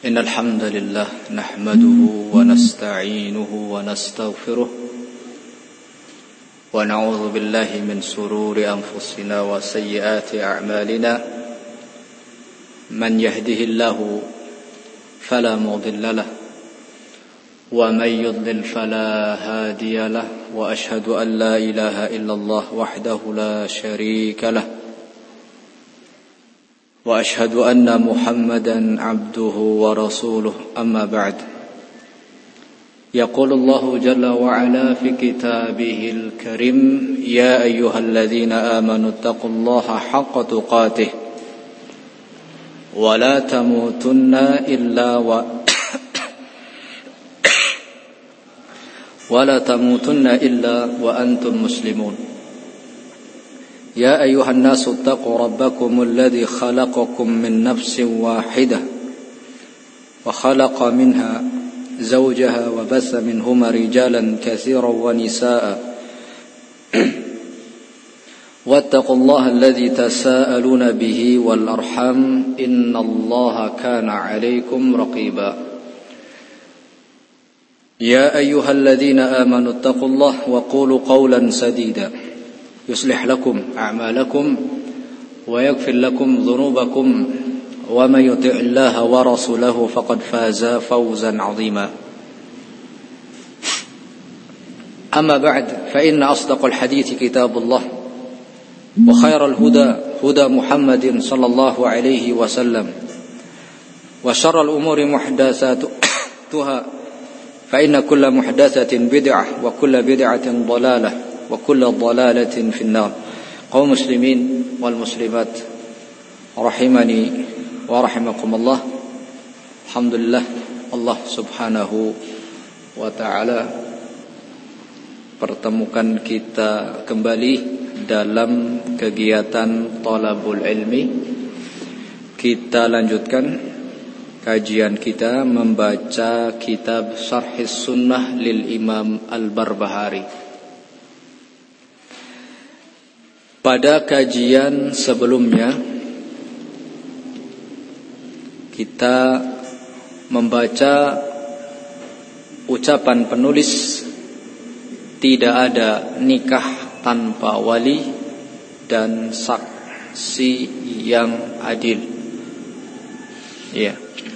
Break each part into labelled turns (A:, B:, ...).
A: إن الحمد لله نحمده ونستعينه ونستغفره ونعوذ بالله من شرور أنفسنا وسيئات أعمالنا من يهده الله فلا مضل له ومن يضلل فلا هادي له وأشهد أن لا إله إلا الله وحده لا شريك له وأشهد أن محمدا عبده ورسوله أما بعد يقول الله جل وعلا في كتابه الكريم يا أيها الذين آمنوا اتقوا الله حق تقاته ولا تموتن إلا وأنتم مسلمون يا أيها الناس اتقوا ربكم الذي خلقكم من نفس واحدة وخلق منها زوجها وبث منهما رجالا كثيرا ونساء واتقوا الله الذي تساءلون به والأرحام إن الله كان عليكم رقيبا يا أيها الذين آمنوا اتقوا الله وقولوا قولا سديدا يصلح لكم أعمالكم ويغفر لكم ذنوبكم ومن يطع الله ورسوله فقد فاز فوزا عظيما أما بعد فإن أصدق الحديث كتاب الله وخير الهدى هدى محمد صلى الله عليه وسلم وشر الأمور محدثاتها فإن كل محدثة بدعة وكل بدعة ضلالة وكل ضلالة في النار قوم مسلمين والمسلمات رحمني ورحمكم الله Alhamdulillah Allah subhanahu wa ta'ala pertemukan kita kembali dalam kegiatan Thalabul Ilmi. Kita lanjutkan kajian kita membaca kitab Syarhis Sunnah lil Imam Al-Barbahari. Pada kajian sebelumnya kita membaca ucapan penulis tidak ada nikah tanpa wali dan saksi yang adil. Ya.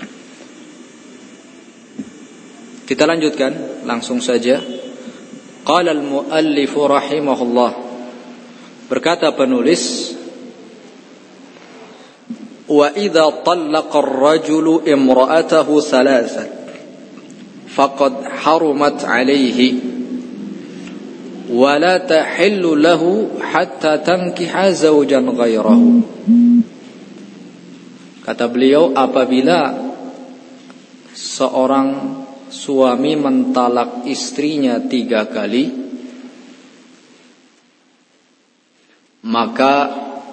A: Kita lanjutkan langsung saja. Qala al-muallif rahimahullah. Berkata penulis, wa idza tallaqa ar-rajulu imra'atahu thalathan faqad harumat 'alayhi wa la tahillu lahu hatta tankiha zawjan ghayrahu. Kata beliau, apabila seorang suami mentalak istrinya 3 kali, maka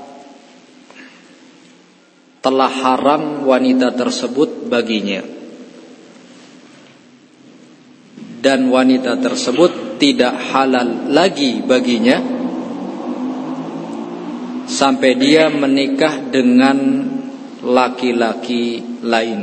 A: telah haram wanita tersebut baginya, dan wanita tersebut tidak halal lagi baginya sampai dia menikah dengan laki-laki lain.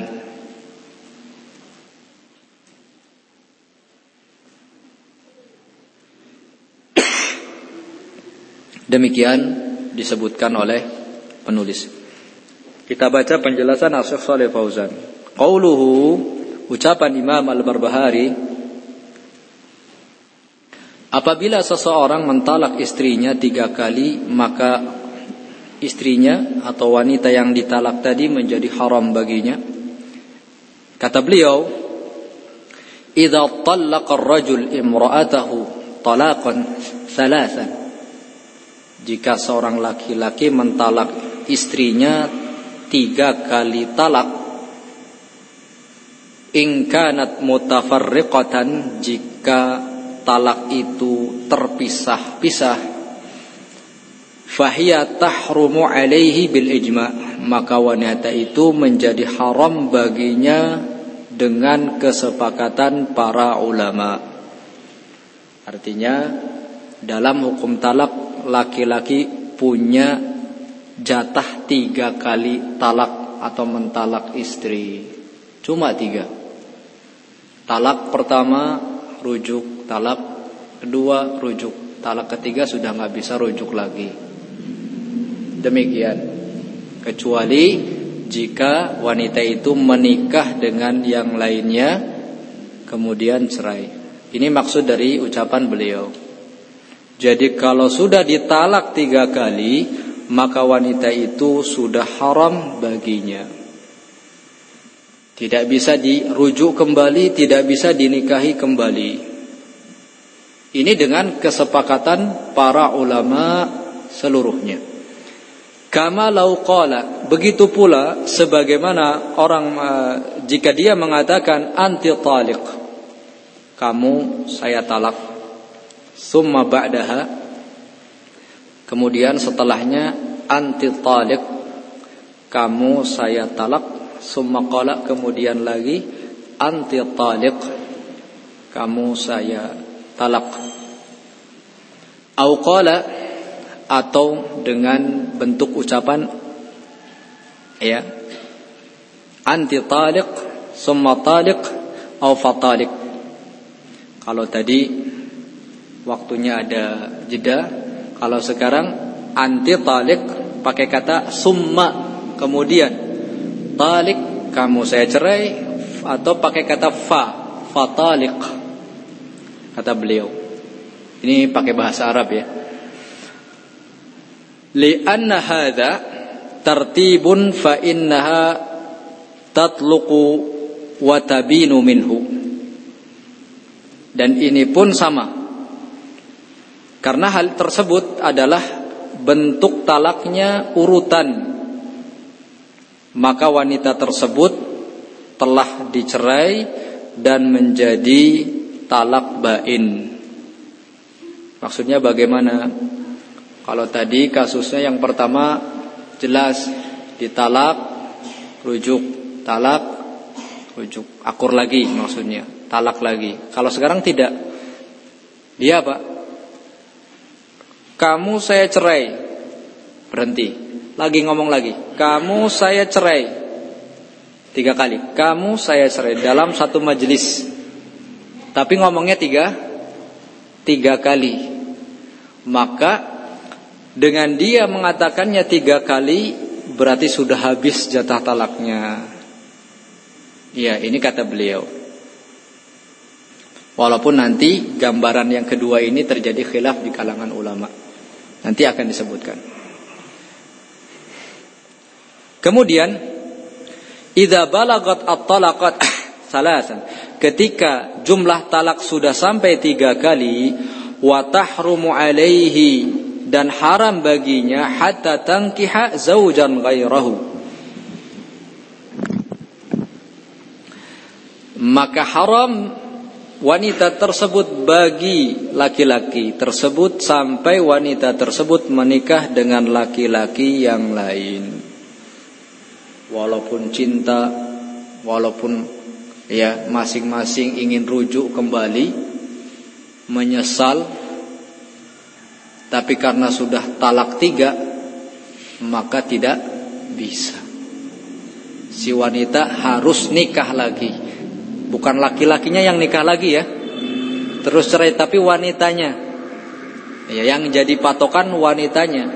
A: Demikian disebutkan oleh penulis. Kita baca penjelasan Syekh Shalih Fauzan. Qauluhu, ucapan Imam Al-Barbahari, apabila seseorang mentalak istrinya 3 kali, maka istrinya atau wanita yang ditalak tadi menjadi haram baginya. Kata beliau, idza talaqa ar-rajul imra'atahu talaqan thalathan, jika seorang laki-laki mentalak istrinya 3 kali talak, in kanat mutafarriqatan, jika talak itu terpisah-pisah, fahiya tahrumu alaihi bil ijma', maka wanita itu menjadi haram baginya dengan kesepakatan para ulama. Artinya dalam hukum talak, laki-laki punya jatah 3 kali talak atau mentalak istri. Cuma 3. Talak pertama rujuk, talak kedua rujuk, talak ketiga sudah nggak bisa rujuk lagi. Demikian. Kecuali jika wanita itu menikah dengan yang lainnya kemudian cerai. Ini maksud dari ucapan beliau. Jadi kalau sudah ditalak 3 kali, maka wanita itu sudah haram baginya. Tidak bisa dirujuk kembali, tidak bisa dinikahi kembali. Ini dengan kesepakatan para ulama seluruhnya. Kama lau qala, begitu pula sebagaimana orang jika dia mengatakan anti taliq, kamu saya talak, summa ba'daha, kemudian setelahnya anti taliq, kamu saya talak, summa qala, kemudian lagi anti taliq, kamu saya talak. Au qala, atau dengan bentuk ucapan ya, anti taliq summa taliq au fataliq. Kalau tadi waktunya ada jeda, kalau sekarang anti taliq pakai kata summa, kemudian taliq, kamu saya cerai, atau pakai kata fataliq kata beliau. Ini pakai bahasa Arab ya. Li'anna hadza tartibun fa innaha tatluqu wa tabinu minhu. Dan ini pun sama. Karena hal tersebut adalah bentuk talaknya urutan. Maka wanita tersebut telah dicerai dan menjadi talak bain. Maksudnya bagaimana? Kalau tadi kasusnya yang pertama jelas ditalak, rujuk, talak, rujuk, akur lagi maksudnya, talak lagi. Kalau sekarang tidak, dia apa? Kamu saya cerai, berhenti, lagi ngomong lagi, kamu saya cerai, 3 kali, kamu saya cerai dalam satu majelis, tapi ngomongnya 3 kali, maka dengan dia mengatakannya 3 kali berarti sudah habis jatah talaknya. Ya, ini kata beliau. Walaupun nanti gambaran yang kedua ini terjadi khilaf di kalangan ulama. Nanti akan disebutkan. Kemudian idza balagat at-talaqat salasan, ketika jumlah talak sudah sampai 3 kali, wa tahrumu alaihi, dan haram baginya hatta tankiha zaujan ghairahu, maka haram wanita tersebut bagi laki-laki tersebut sampai wanita tersebut menikah dengan laki-laki yang lain. Walaupun cinta, walaupun ya masing-masing ingin rujuk kembali, menyesal, tapi karena sudah talak 3, maka tidak bisa. Si wanita harus nikah lagi. Bukan laki-lakinya yang nikah lagi ya, terus cerai, tapi wanitanya ya, yang jadi patokan wanitanya,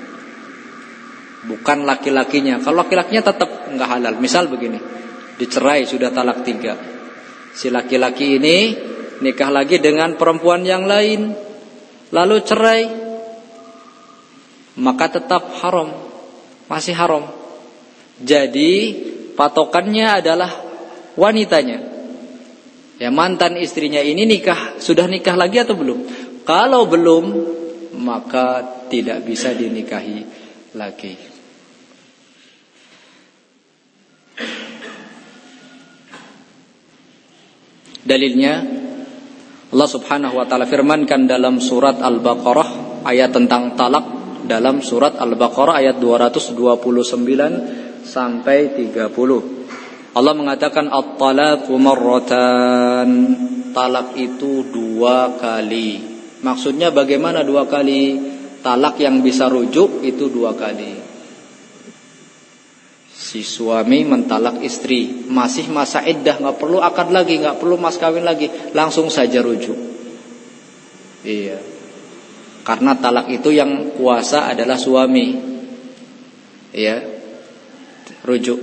A: bukan laki-lakinya. Kalau laki-lakinya tetap nggak halal. Misal begini, dicerai sudah talak 3, si laki-laki ini nikah lagi dengan perempuan yang lain, lalu cerai, maka tetap haram, masih haram. Jadi patokannya adalah wanitanya. Ya, mantan istrinya ini sudah nikah lagi atau belum? Kalau belum, maka tidak bisa dinikahi lagi. Dalilnya Allah Subhanahu wa taala firmankan dalam surat Al-Baqarah ayat tentang talak, dalam surat Al-Baqarah ayat 229 sampai 30. Allah mengatakan at-talaqu marratan, talak itu 2 kali. Maksudnya bagaimana 2 kali? Talak yang bisa rujuk itu 2 kali. Si suami mentalak istri, masih masa iddah, nggak perlu akad lagi, nggak perlu mas kawin lagi, langsung saja rujuk. Iya, karena talak itu yang kuasa adalah suami. Iya, rujuk.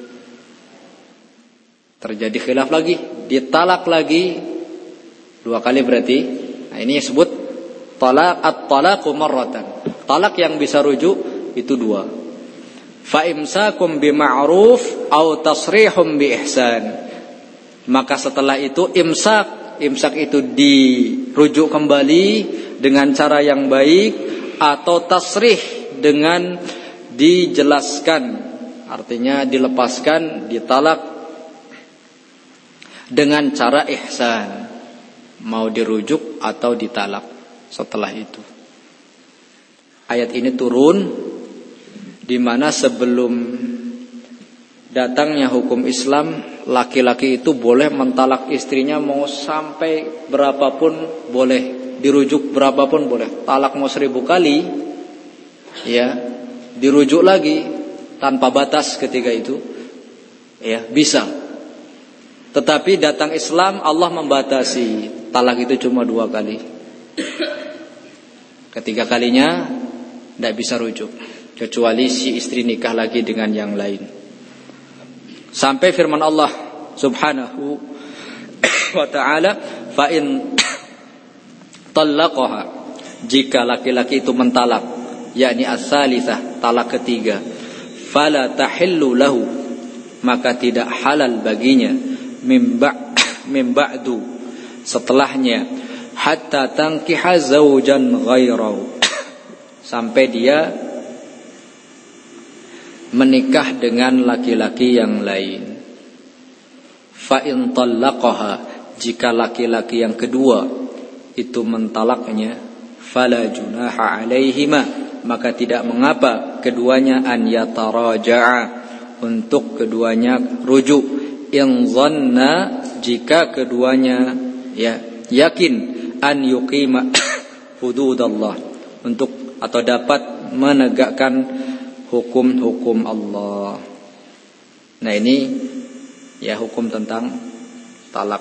A: Terjadi khilaf lagi, ditalak lagi 2 kali berarti. Nah, ini disebut at-talaqu marratan. Talak yang bisa rujuk itu 2. Fa imsakum bima'ruf au tasrihum bi ihsan. Maka setelah itu imsak itu dirujuk kembali dengan cara yang baik, atau tasrih dengan dijelaskan, artinya dilepaskan, ditalak dengan cara ihsan, mau dirujuk atau ditalak. Setelah itu ayat ini turun di mana sebelum datangnya hukum Islam, laki-laki itu boleh mentalak istrinya mau sampai berapapun boleh, dirujuk berapapun boleh. Talak mau 1000 kali, ya, dirujuk lagi tanpa batas ketika itu, ya, bisa. Tetapi datang Islam, Allah membatasi talak itu cuma 2 kali. Ketiga kalinya tidak bisa rujuk, kecuali si istri nikah lagi dengan yang lain. Sampai firman Allah Subhanahu wa ta'ala, fa in talaqaha, jika laki-laki itu mentalak, yakni as-salisah, talak ketiga, fala tahillu lahu, maka tidak halal baginya, min ba'du, setelahnya, hatta tankiha zawjan ghairahu, sampai dia menikah dengan laki-laki yang lain. Fa in talaqaha, jika laki-laki yang kedua itu mentalaknya, fala junaha alaihima, maka tidak mengapa keduanya an yataraja'a, untuk keduanya rujuk, in dhanna, jika keduanya yakin, an yuqima hududallah, untuk atau dapat menegakkan hukum-hukum Allah. Nah, ini ya hukum tentang talak.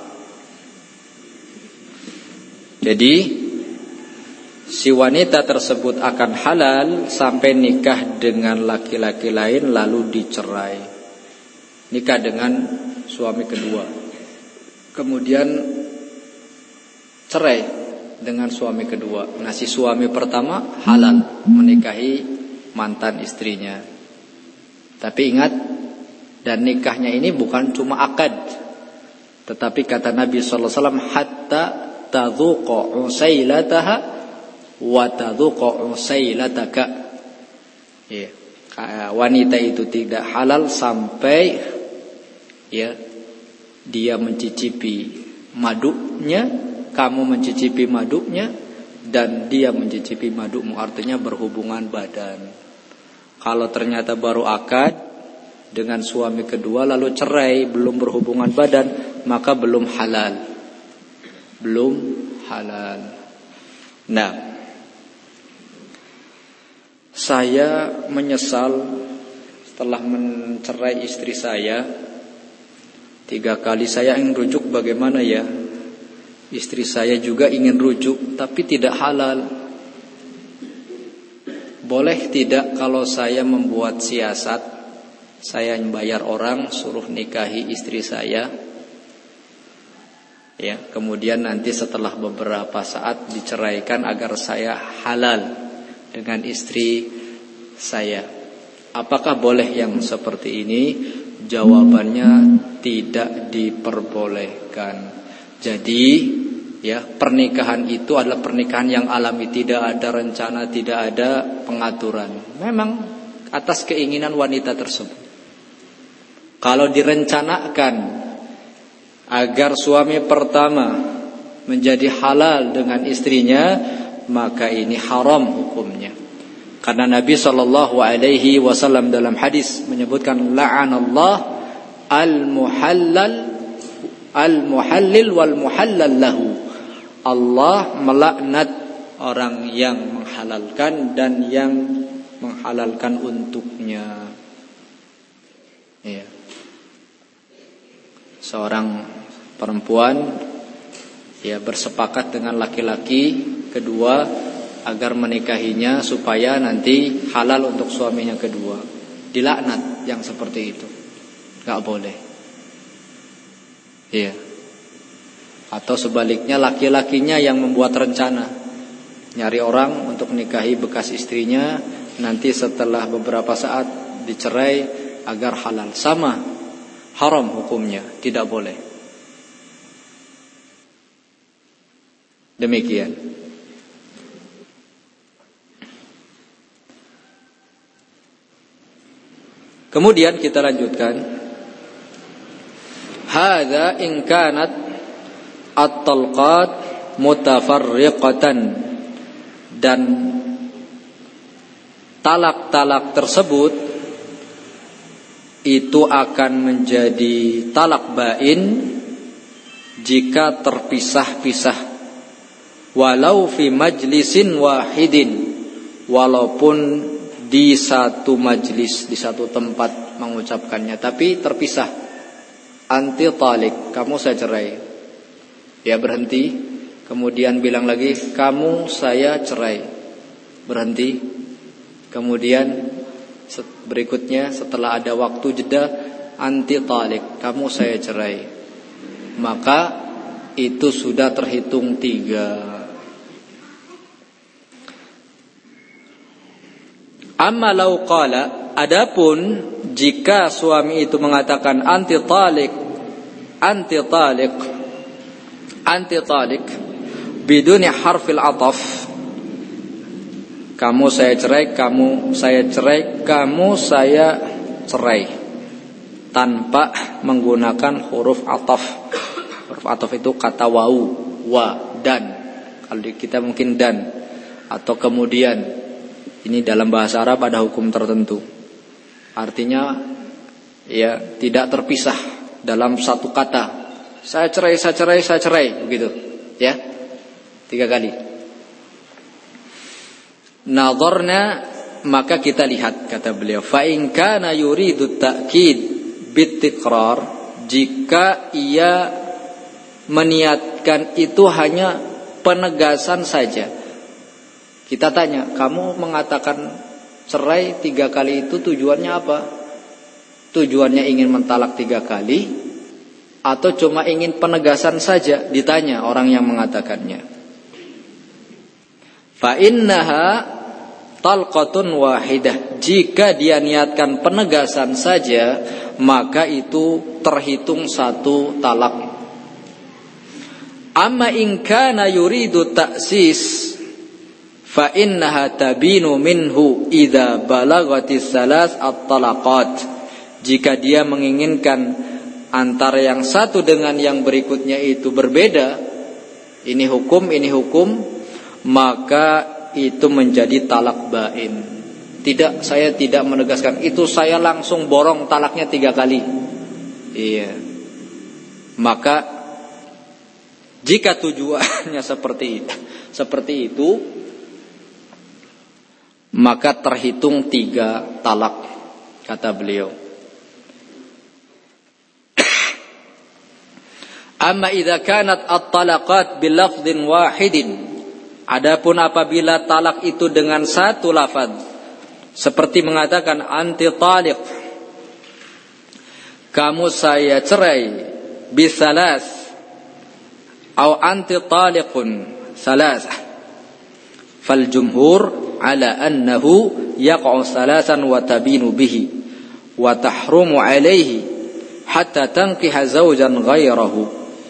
A: Jadi si wanita tersebut akan halal sampai nikah dengan laki-laki lain lalu dicerai. Nikah dengan suami kedua, kemudian cerai dengan suami kedua. Nah, si suami pertama halal menikahi mantan istrinya. Tapi ingat, dan nikahnya ini bukan cuma akad, tetapi kata Nabi sallallahu alaihi wasallam, hatta tadzuqa usailataha wa tadzuqa usailataka. Ya, wanita itu tidak halal sampai dia mencicipi madunya, kamu mencicipi madunya, dan dia mencicipi madumu, artinya berhubungan badan. Kalau ternyata baru akad dengan suami kedua lalu cerai, belum berhubungan badan, maka belum halal. Belum halal. Nah, saya menyesal setelah mencerai istri saya 3 kali. Saya ingin rujuk, bagaimana ya? Istri saya juga ingin rujuk, tapi tidak halal. Boleh tidak kalau saya membuat siasat, saya membayar orang suruh nikahi istri saya, ya, kemudian nanti setelah beberapa saat diceraikan agar saya halal dengan istri saya. Apakah boleh yang seperti ini? Jawabannya tidak diperbolehkan. Jadi pernikahan itu adalah pernikahan yang alami, tidak ada rencana, tidak ada pengaturan. Memang atas keinginan wanita tersebut. Kalau direncanakan agar suami pertama menjadi halal dengan istrinya, maka ini haram hukumnya. Karena Nabi SAW dalam hadis menyebutkan, la'anallah al-muhallil wal muhallal lahu. Allah melaknat orang yang menghalalkan dan yang menghalalkan untuknya. Iya. Seorang perempuan bersepakat dengan laki-laki kedua agar menikahinya supaya nanti halal untuk suaminya kedua. Dilaknat yang seperti itu. Gak boleh. Iya. Atau sebaliknya laki-lakinya yang membuat rencana nyari orang untuk nikahi bekas istrinya, nanti setelah beberapa saat dicerai agar halal. Sama, haram hukumnya, tidak boleh. Demikian. Kemudian kita lanjutkan. Hadza in kanat at-talqat mutafarriqatan, dan talak-talak tersebut itu akan menjadi talak bain jika terpisah-pisah, walau fi majlisin wahidin, walaupun di satu majlis, di satu tempat mengucapkannya, tapi terpisah. Anti talik, kamu saya cerai. Ya berhenti, kemudian bilang lagi, kamu saya cerai. Berhenti. Kemudian berikutnya setelah ada waktu jeda, anti talik, kamu saya cerai. Maka itu sudah terhitung 3. Amma law qala, adapun jika suami itu mengatakan anti talik biduni harfil ataf, kamu saya cerai, kamu saya cerai, kamu saya cerai, tanpa menggunakan huruf ataf. Huruf ataf itu kata wau, wa, dan. Kalau kita mungkin dan, atau kemudian. Ini dalam bahasa Arab ada hukum tertentu. Artinya tidak terpisah dalam satu kata. Saya cerai, saya cerai, saya cerai, begitu. Ya. 3 kali. Nadharna, maka kita lihat, kata beliau, fa in kana yuridu ta'kid bitiqrar, jika ia meniatkan itu hanya penegasan saja. Kita tanya, kamu mengatakan cerai 3 kali itu tujuannya apa? Tujuannya ingin mentalak 3 kali atau cuma ingin penegasan saja? Ditanya orang yang mengatakannya. Fa innaha talqatun wahidah. Jika dia niatkan penegasan saja, maka itu terhitung 1 talak. Amma in kana yuridu ta'sis, fa innaha tabinu minhu idza balagatis salas at-talaqat. Jika dia menginginkan antara yang satu dengan yang berikutnya itu berbeda, ini hukum, maka itu menjadi talak bain. Tidak, saya tidak menegaskan itu, saya langsung borong talaknya 3 kali. Iya. Maka jika tujuannya seperti itu, maka terhitung 3 talak, kata beliau. Amma idza kanat at-talaqat bil lafdhin wahidin, adapun apabila talak itu dengan 1 lafaz, seperti mengatakan anti taliq, kamu saya cerai, bisalas, atau anti taliqun salas, fal jumhur ala annahu yaqa'u salasan wa tabinu bihi wa tahrumu alaihi hatta tankiha zawjan ghairahu.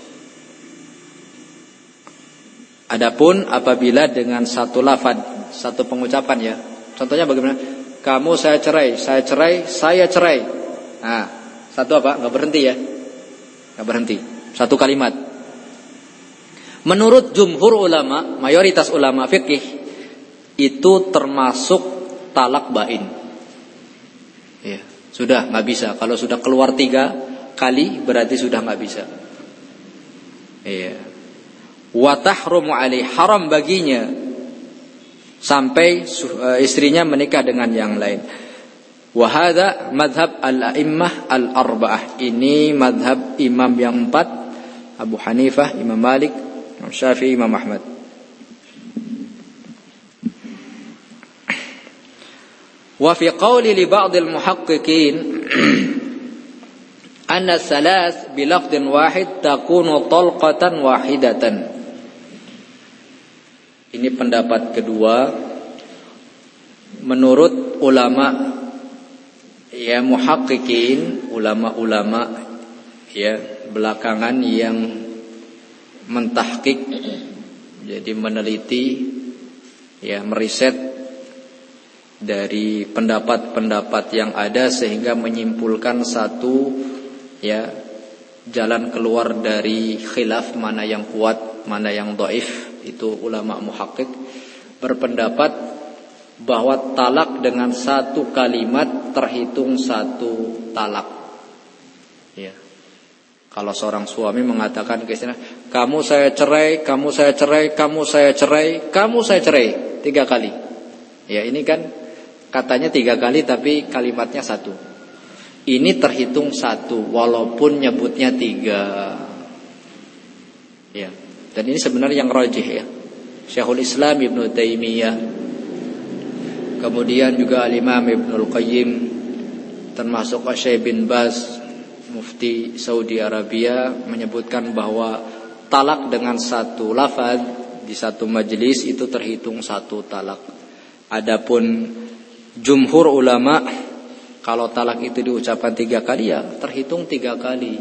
A: Adapun apabila dengan 1 lafaz, 1 pengucapan, ya. Contohnya bagaimana? Kamu saya cerai, saya cerai, saya cerai. Nah, 1 apa? Enggak berhenti, ya. Enggak berhenti. 1 kalimat. Menurut jumhur ulama, mayoritas ulama fikih, itu termasuk talak bain. Ya, sudah nggak bisa. Kalau sudah keluar 3 kali, berarti sudah nggak bisa. Iya. Wa tahrumu alaihi, haram baginya sampai istrinya menikah dengan yang lain. Wa hadza madhab al-a'immah al-arba'ah. Ini madhab imam yang 4, Abu Hanifah, Imam Malik, Imam Syafi'i, Imam Ahmad. Wa fi qawli li ba'd al-muhaqqiqin anna thalath bi lafdhin wahid takunu talqatan wahidatan. Ini pendapat kedua menurut ulama ya muhaqqiqin, ulama-ulama ya belakangan yang mentahqiq, jadi meneliti ya meriset dari pendapat-pendapat yang ada sehingga menyimpulkan satu ya jalan keluar dari khilaf, mana yang kuat, mana yang dhaif. Itu ulama muhaqqiq berpendapat bahwa talak dengan satu kalimat terhitung satu talak. Ya. Kalau seorang suami mengatakan ke istrinya, kamu saya cerai, kamu saya cerai, kamu saya cerai, kamu saya cerai 3 kali. Ya, ini kan katanya 3 kali tapi kalimatnya 1. Ini terhitung 1 walaupun nyebutnya 3. Ya. Dan ini sebenarnya yang rajih ya. Syekhul Islam Ibnu Taimiyah, kemudian juga Al-Imam Ibnul Qayyim, termasuk Syekh bin Baz, mufti Saudi Arabia, menyebutkan bahwa talak dengan satu lafaz di satu majelis itu terhitung 1 talak. Adapun jumhur ulama, kalau talak itu diucapkan 3 kali ya terhitung 3 kali.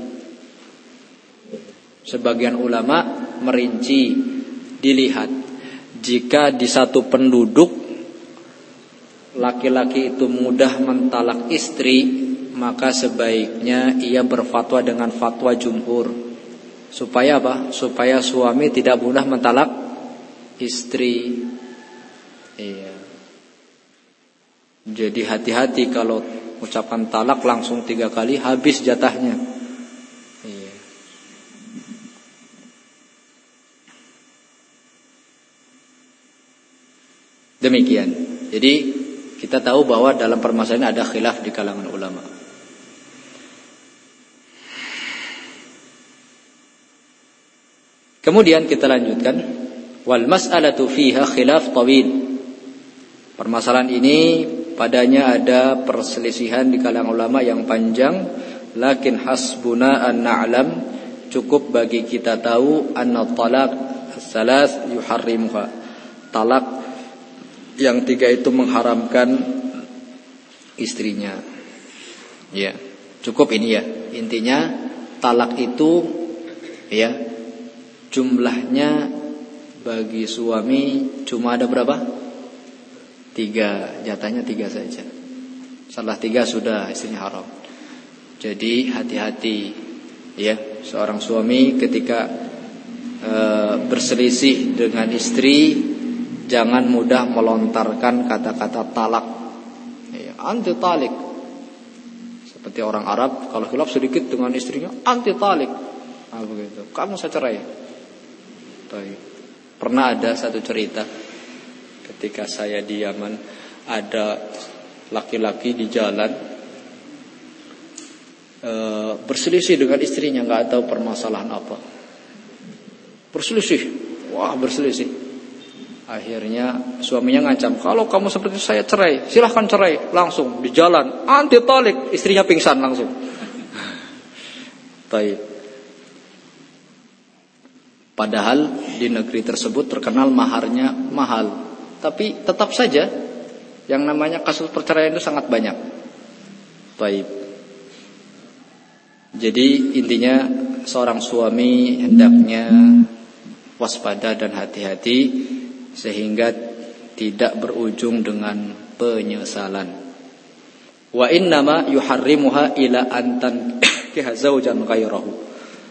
A: Sebagian ulama merinci, dilihat jika di satu penduduk laki-laki itu mudah mentalak istri, maka sebaiknya ia berfatwa dengan fatwa jumhur. Supaya apa? Supaya suami tidak mudah mentalak istri. Iya. Jadi hati-hati kalau ucapan talak langsung 3 kali, habis jatahnya. Iya. Demikian. Jadi kita tahu bahwa dalam permasalahan ada khilaf di kalangan ulama. Kemudian kita lanjutkan, wal mas'alatu fiha khilaf tawil. Permasalahan ini padanya ada perselisihan di kalangan ulama yang panjang, lakin hasbuna an na'lam, cukup bagi kita tahu anna talaq as-salas yuharrimuha. Talak yang 3 itu mengharamkan istrinya. Ya, cukup ini ya. Intinya talak itu ya jumlahnya bagi suami cuma ada berapa? 3, jatahnya 3 saja. Setelah 3 sudah istrinya haram. Jadi hati-hati ya, seorang suami ketika berselisih dengan istri, jangan mudah melontarkan kata-kata talak. Ya, anti talik. Seperti orang Arab kalau khilaf sedikit dengan istrinya, anti talik. Nah, begitu. Kamu saya cerai. Pernah ada satu cerita ketika saya di Yaman, ada laki-laki di jalan berselisih dengan istrinya, nggak tahu permasalahan apa. Berselisih, berselisih. Akhirnya suaminya ngancam, kalau kamu seperti saya cerai, silahkan cerai. Langsung di jalan, anti talik, istrinya pingsan langsung. Baik. Padahal di negeri tersebut terkenal maharnya mahal, tapi tetap saja yang namanya kasus perceraian itu sangat banyak. Baik. Jadi intinya seorang suami hendaknya waspada dan hati-hati sehingga tidak berujung dengan penyesalan. Wa innama yuharrimuha ila antan kihazaujan ghairahu,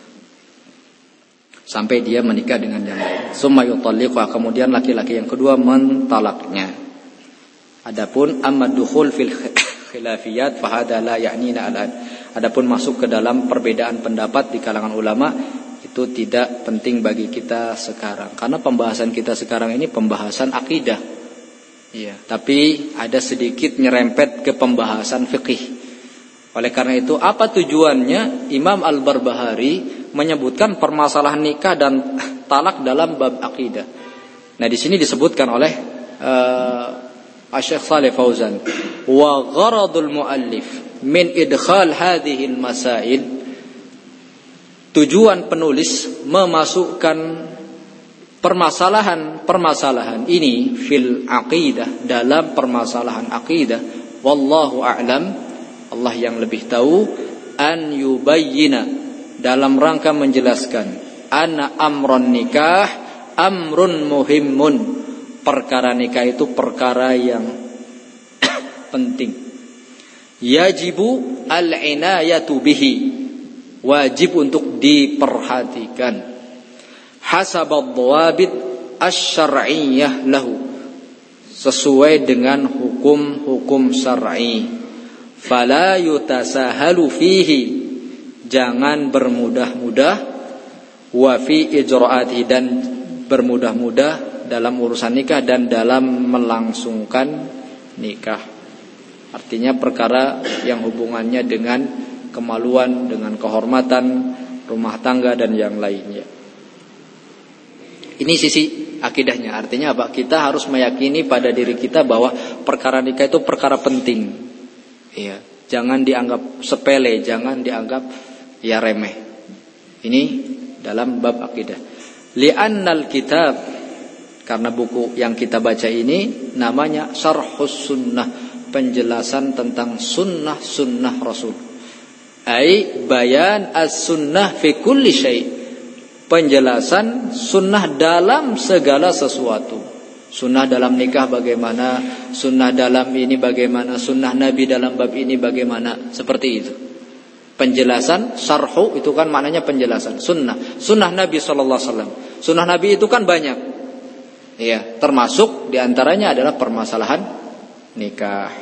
A: sampai dia menikah dengan yang lain. Summa yutalliqha, kemudian laki-laki yang kedua mentalaknya. Adapun amma dukhul fil khilafiyat fa hada la ya'nina al-an. Adapun masuk ke dalam perbedaan pendapat di kalangan ulama itu tidak penting bagi kita sekarang, karena pembahasan kita sekarang ini pembahasan akidah. Iya, tapi ada sedikit nyerempet mendekat ke pembahasan fikih. Oleh karena itu, apa tujuannya Imam Al-Barbahari menyebutkan permasalahan nikah dan talak dalam bab akidah? Nah, di sini disebutkan oleh Syekh Shalih Fauzan, wa gharadul muallif min idkhal hadhihi al-masail, tujuan penulis memasukkan permasalahan ini fil aqidah, dalam permasalahan akidah. Wallahu a'lam, Allah yang lebih tahu, an yubayyina, dalam rangka menjelaskan, anna amrun nikah amrun muhimmun, perkara nikah itu perkara yang penting. Yajibu al-inayatu bihi, wajib untuk diperhatikan. Hasabad dhawabit asy-syar'iyyah lahu, sesuai dengan hukum-hukum syar'i. Fala yutasahalu fihi, jangan bermudah-mudah, wa fi ijra'ati, dan bermudah-mudah dalam urusan nikah dan dalam melangsungkan nikah. Artinya perkara yang hubungannya dengan kemaluan, dengan kehormatan rumah tangga dan yang lainnya. Ini sisi akidahnya. Artinya apa? Kita harus meyakini pada diri kita bahwa perkara nikah itu perkara penting. Iya, jangan dianggap sepele, jangan dianggap ya remeh. Ini dalam bab akidah. Li'annal kitab, karena buku yang kita baca ini namanya Syarhus Sunnah, penjelasan tentang sunnah Rasul. Ai bayan as-sunnah fi kulli syai', penjelasan sunnah dalam segala sesuatu. Sunnah dalam nikah bagaimana, sunnah dalam ini bagaimana, sunnah Nabi dalam bab ini bagaimana, seperti itu. Penjelasan, syarhu itu kan maknanya penjelasan. Sunnah Nabi SAW. Sunnah Nabi itu kan banyak. Ya, termasuk diantaranya adalah permasalahan nikah.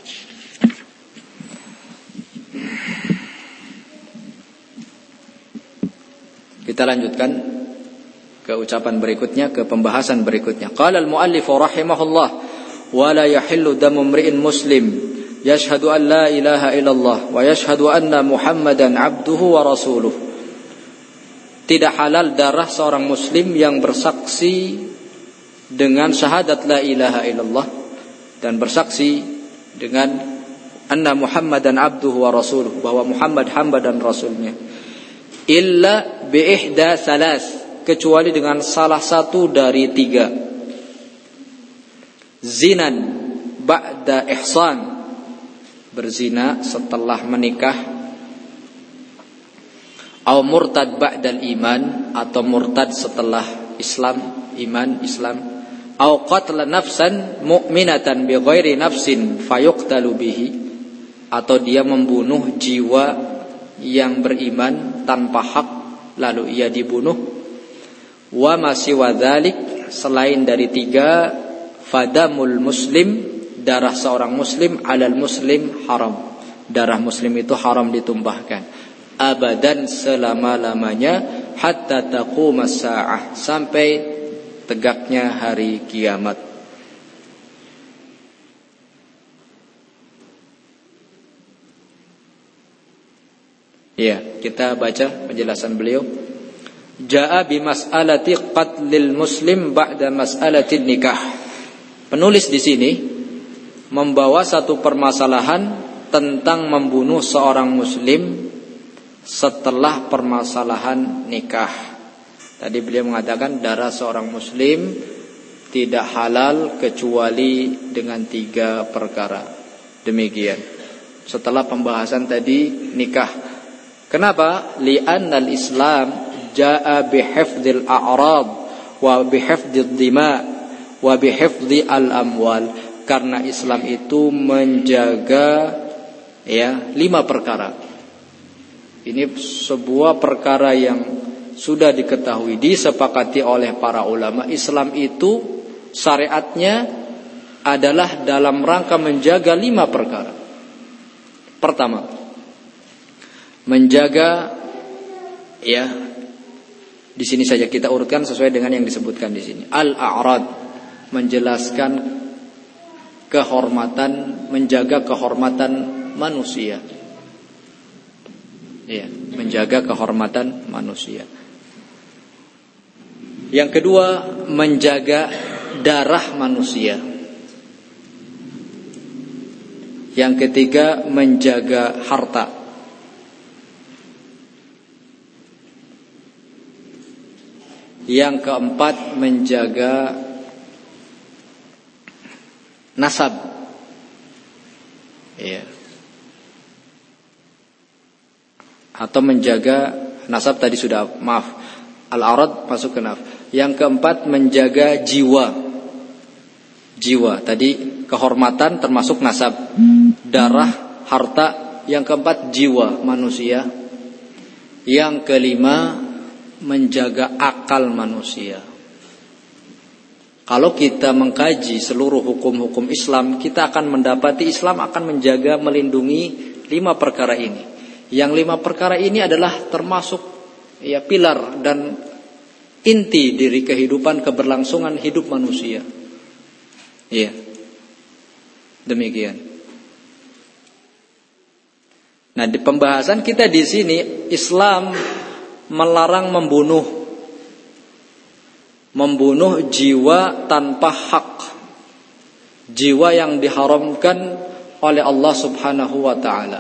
A: Kita lanjutkan ke ucapan berikutnya, ke pembahasan berikutnya. Qala al-muallif rahimahullah, wa la yahillu damu imri'in muslim yashhadu an la ilaha illallah wa yashhadu anna Muhammadan abduhu wa rasuluh. Tidak halal darah seorang muslim yang bersaksi dengan syahadat la ilaha illallah dan bersaksi dengan anna Muhammadan abduhu wa rasuluh, bahwa Muhammad hamba dan rasulnya, illa bi ihda salas, kecuali dengan salah satu dari tiga. Zinan ba'da ihsan, berzina setelah menikah. Au murtad ba'dal iman, atau murtad setelah Islam, iman Islam. Au qatla nafsan mu'minatan bighairi nafsin fayuqtalu bihi, atau dia membunuh jiwa yang beriman tanpa hak lalu ia dibunuh. Wa masiwa dzalik, selain dari tiga, fadamul muslim, darah seorang muslim, alal muslim haram, darah muslim itu haram ditumpahkan, abadan, selama-lamanya, hatta taqumas saah, sampai tegaknya hari kiamat. Ya, kita baca penjelasan beliau. Ja'a bi mas'alati qatlil muslim ba'da mas'alatin nikah. Penulis di sini membawa satu permasalahan tentang membunuh seorang muslim setelah permasalahan nikah. Tadi beliau mengatakan darah seorang muslim tidak halal kecuali dengan tiga perkara. Demikian. Setelah pembahasan tadi nikah. Kenapa? Li'annal Islam ja'a bihifdzil a'rad wa bihifdzid dima wa bihifdzi al-amwal. Karena Islam itu menjaga 5 perkara. Ini sebuah perkara yang sudah diketahui, disepakati oleh para ulama. Islam itu syariatnya adalah dalam rangka menjaga 5 perkara. Pertama, menjaga di sini saja kita urutkan sesuai dengan yang disebutkan di sini. Al-a'rad, menjelaskan menjaga kehormatan manusia. Ya, menjaga kehormatan manusia. Yang kedua, menjaga darah manusia. Yang ketiga, menjaga harta. Yang keempat, menjaga nasab. Ya. Atau menjaga nasab tadi sudah, maaf. Al-arad masuk ke naf. Yang keempat, menjaga jiwa. Jiwa tadi kehormatan termasuk nasab, darah, harta. Yang keempat, jiwa manusia. Yang kelima, menjaga akal manusia. Kalau kita mengkaji seluruh hukum-hukum Islam, kita akan mendapati Islam akan menjaga, melindungi 5 perkara ini. Yang 5 perkara ini adalah termasuk ya pilar dan inti dari kehidupan, keberlangsungan hidup manusia. Iya. Demikian. Nah, di pembahasan kita di sini, Islam melarang membunuh jiwa tanpa hak. Jiwa yang diharamkan oleh Allah Subhanahu wa taala.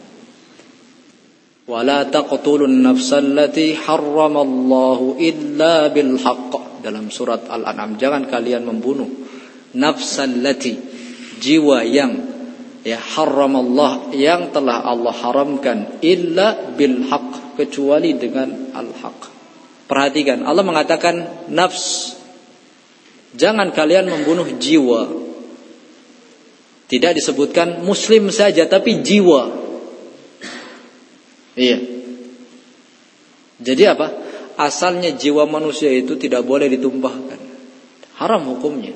A: Wala taqtulun nafsal lati harramallahu illa bil haqq. Dalam surat Al-An'am, jangan kalian membunuh nafsal lati, jiwa yang ya harramallah, yang telah Allah haramkan, illa bil haqq, kecuali dengan al-haq. Perhatikan, Allah mengatakan nafs, jangan kalian membunuh jiwa. Tidak disebutkan muslim saja, tapi jiwa. Iya. Jadi apa? Asalnya jiwa manusia itu tidak boleh ditumpahkan. Haram hukumnya.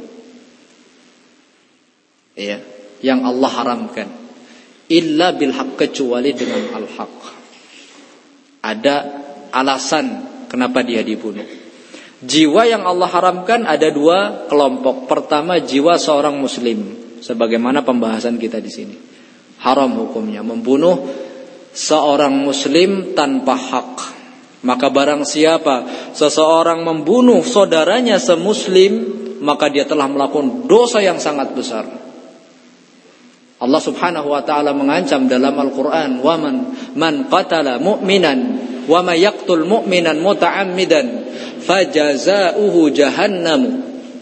A: Iya, yang Allah haramkan. Illa bil haq, kecuali dengan al-haq. Ada alasan kenapa dia dibunuh. Jiwa yang Allah haramkan ada 2 kelompok. Pertama, jiwa seorang muslim, sebagaimana pembahasan kita di sini. Haram hukumnya membunuh seorang muslim tanpa hak. Maka barang siapa seseorang membunuh saudaranya semuslim, maka dia telah melakukan dosa yang sangat besar. Allah Subhanahu wa taala mengancam dalam Al-Qur'an, "Wa man qatala mu'minan wa may yaqtul mu'minan muta'ammidan fajazaohu jahannam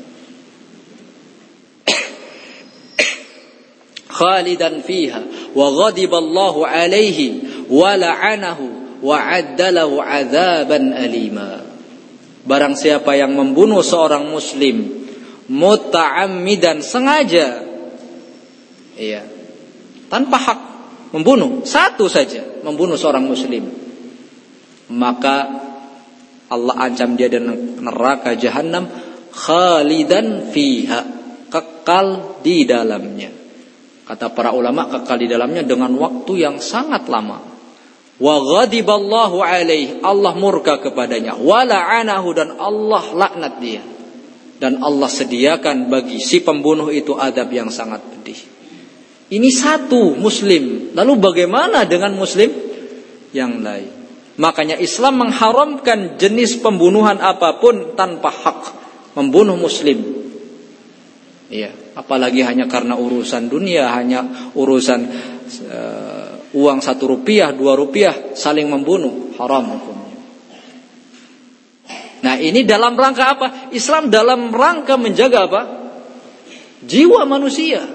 A: khalidan fiha wa ghadiballahu alaihi wa la'anahu wa 'addalahu 'adzaban alima." Barang siapa yang membunuh seorang muslim muta'ammidan, sengaja, iya, tanpa hak, membunuh satu saja, membunuh seorang muslim, maka Allah ancam dia dengan neraka jahanam, khalidan fiha, kekal di dalamnya. Kata para ulama, kekal di dalamnya dengan waktu yang sangat lama. Wa ghadiballahu alaihi, Allah murka kepadanya. Wa la'anahu, dan Allah laknat dia. Dan Allah sediakan bagi si pembunuh itu adab yang sangat pedih. Ini satu muslim. Lalu bagaimana dengan muslim yang lain? Makanya Islam mengharamkan jenis pembunuhan apapun tanpa hak. Membunuh muslim. Iya, apalagi hanya karena urusan dunia, hanya urusan uang 1 rupiah, 2 rupiah, saling membunuh, haram hukumnya. Nah, ini dalam rangka apa? Islam dalam rangka menjaga apa? Jiwa manusia.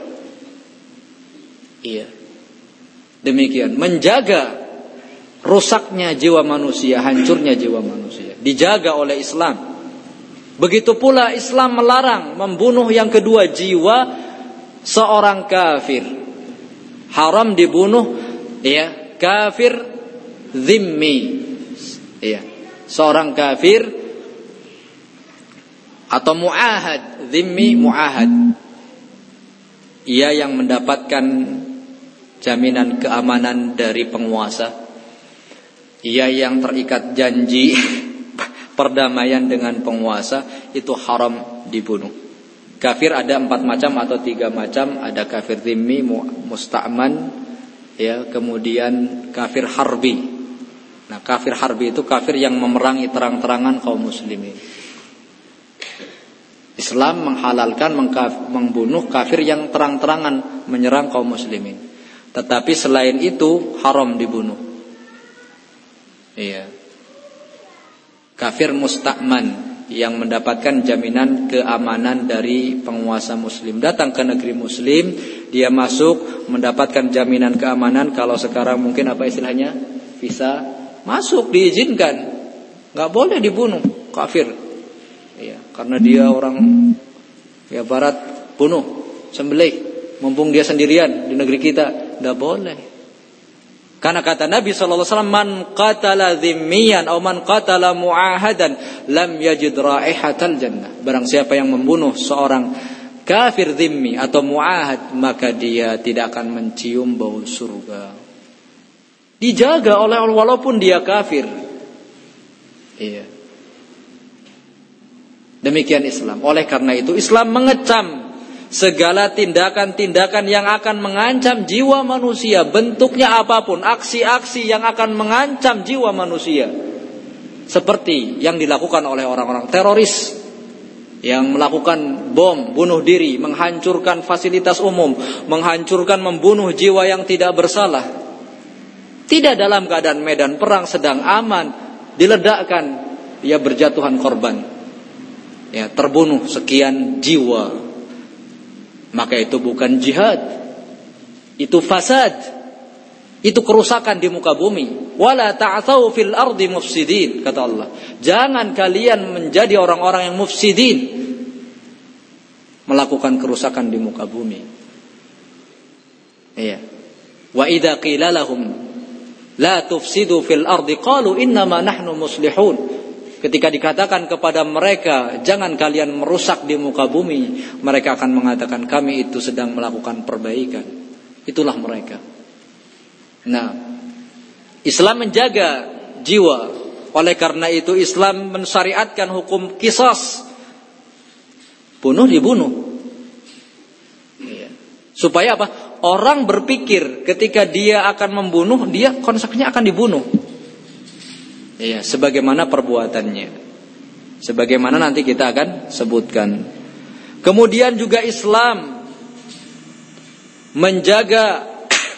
A: Iya. Demikian, menjaga rusaknya jiwa manusia, hancurnya jiwa manusia, dijaga oleh Islam. Begitu pula Islam melarang membunuh yang kedua, jiwa seorang kafir. Haram dibunuh, ya, kafir zimmi. Ya, seorang kafir atau muahad, zimmi muahad. Ia yang mendapatkan jaminan keamanan dari penguasa. Ia yang terikat janji perdamaian dengan penguasa, itu haram dibunuh. Kafir ada 4 macam atau 3 macam. Ada kafir dhimmi, musta'man, ya, kemudian kafir harbi. Nah, kafir harbi itu kafir yang memerangi terang-terangan kaum muslimin. Islam menghalalkan membunuh kafir yang terang-terangan menyerang kaum muslimin. Tetapi selain itu haram dibunuh. Iya. Kafir musta'man yang mendapatkan jaminan keamanan dari penguasa muslim. Datang ke negeri muslim, dia masuk mendapatkan jaminan keamanan. Kalau sekarang mungkin apa istilahnya? Visa masuk, diizinkan. Gak boleh dibunuh kafir. Ya, karena dia orang ya barat, bunuh, sembelih, mumpung dia sendirian di negeri kita, gak boleh. Karena kata Nabi SAW, man qatala dhimmiyan atau man qatala mu'ahadan lam yajid raihatal jannah. Barang siapa yang membunuh seorang kafir dhimmi atau mu'ahad, maka dia tidak akan mencium bau surga. Dijaga oleh Allah walaupun dia kafir. Iya. Demikian Islam. Oleh karena itu Islam mengecam segala tindakan-tindakan yang akan mengancam jiwa manusia, bentuknya apapun, aksi-aksi yang akan mengancam jiwa manusia. Seperti yang dilakukan oleh orang-orang teroris yang melakukan bom bunuh diri, menghancurkan fasilitas umum, menghancurkan, membunuh jiwa yang tidak bersalah. Tidak dalam keadaan medan perang sedang aman, diledakkan, ya berjatuhan korban. Ya, terbunuh sekian jiwa. Maka itu bukan jihad, itu fasad, itu kerusakan di muka bumi. Wala ta'thaw fil ardi mufsidin, kata Allah. Jangan kalian menjadi orang-orang yang mufsidin, melakukan kerusakan di muka bumi. Iya. Wa idza qila lahum la tufsidu fil ardi qalu innama nahnu muslihun. Ketika dikatakan kepada mereka, jangan kalian merusak di muka bumi, mereka akan mengatakan, kami itu sedang melakukan perbaikan. Itulah mereka. Nah, Islam menjaga jiwa. Oleh karena itu Islam mensyariatkan hukum qisas. Bunuh dibunuh. Supaya apa? Orang berpikir ketika dia akan membunuh, dia konsekuensinya akan dibunuh. Ya, sebagaimana perbuatannya. Sebagaimana nanti kita akan sebutkan. Kemudian juga Islam menjaga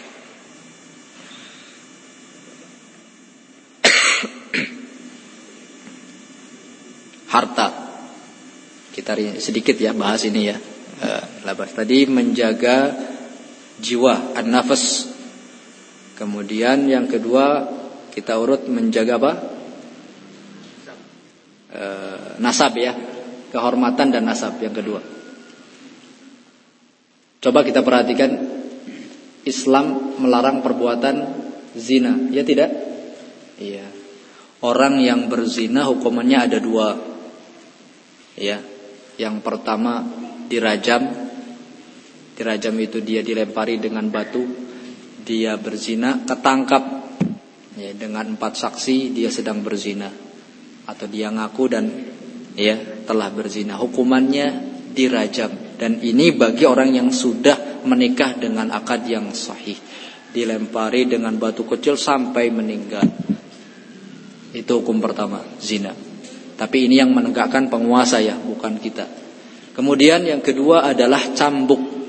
A: harta. Kita sedikit ya bahas ini ya. Tadi menjaga jiwa, an-nafas. Kemudian yang kedua kita urut menjaga apa? Nasab ya, kehormatan dan nasab yang kedua. Coba kita perhatikan, Islam melarang perbuatan zina, ya tidak? Iya. Orang yang berzina hukumannya ada 2. Ya. Yang pertama dirajam. Dirajam itu dia dilempari dengan batu. Dia berzina, ketangkap. Ya, dengan 4 saksi dia sedang berzina atau dia ngaku dan ya telah berzina, hukumannya dirajam. Dan ini bagi orang yang sudah menikah dengan akad yang sahih, dilempari dengan batu kecil sampai meninggal. Itu hukum pertama, zina. Tapi ini yang menegakkan penguasa ya, bukan kita. Kemudian yang kedua adalah cambuk.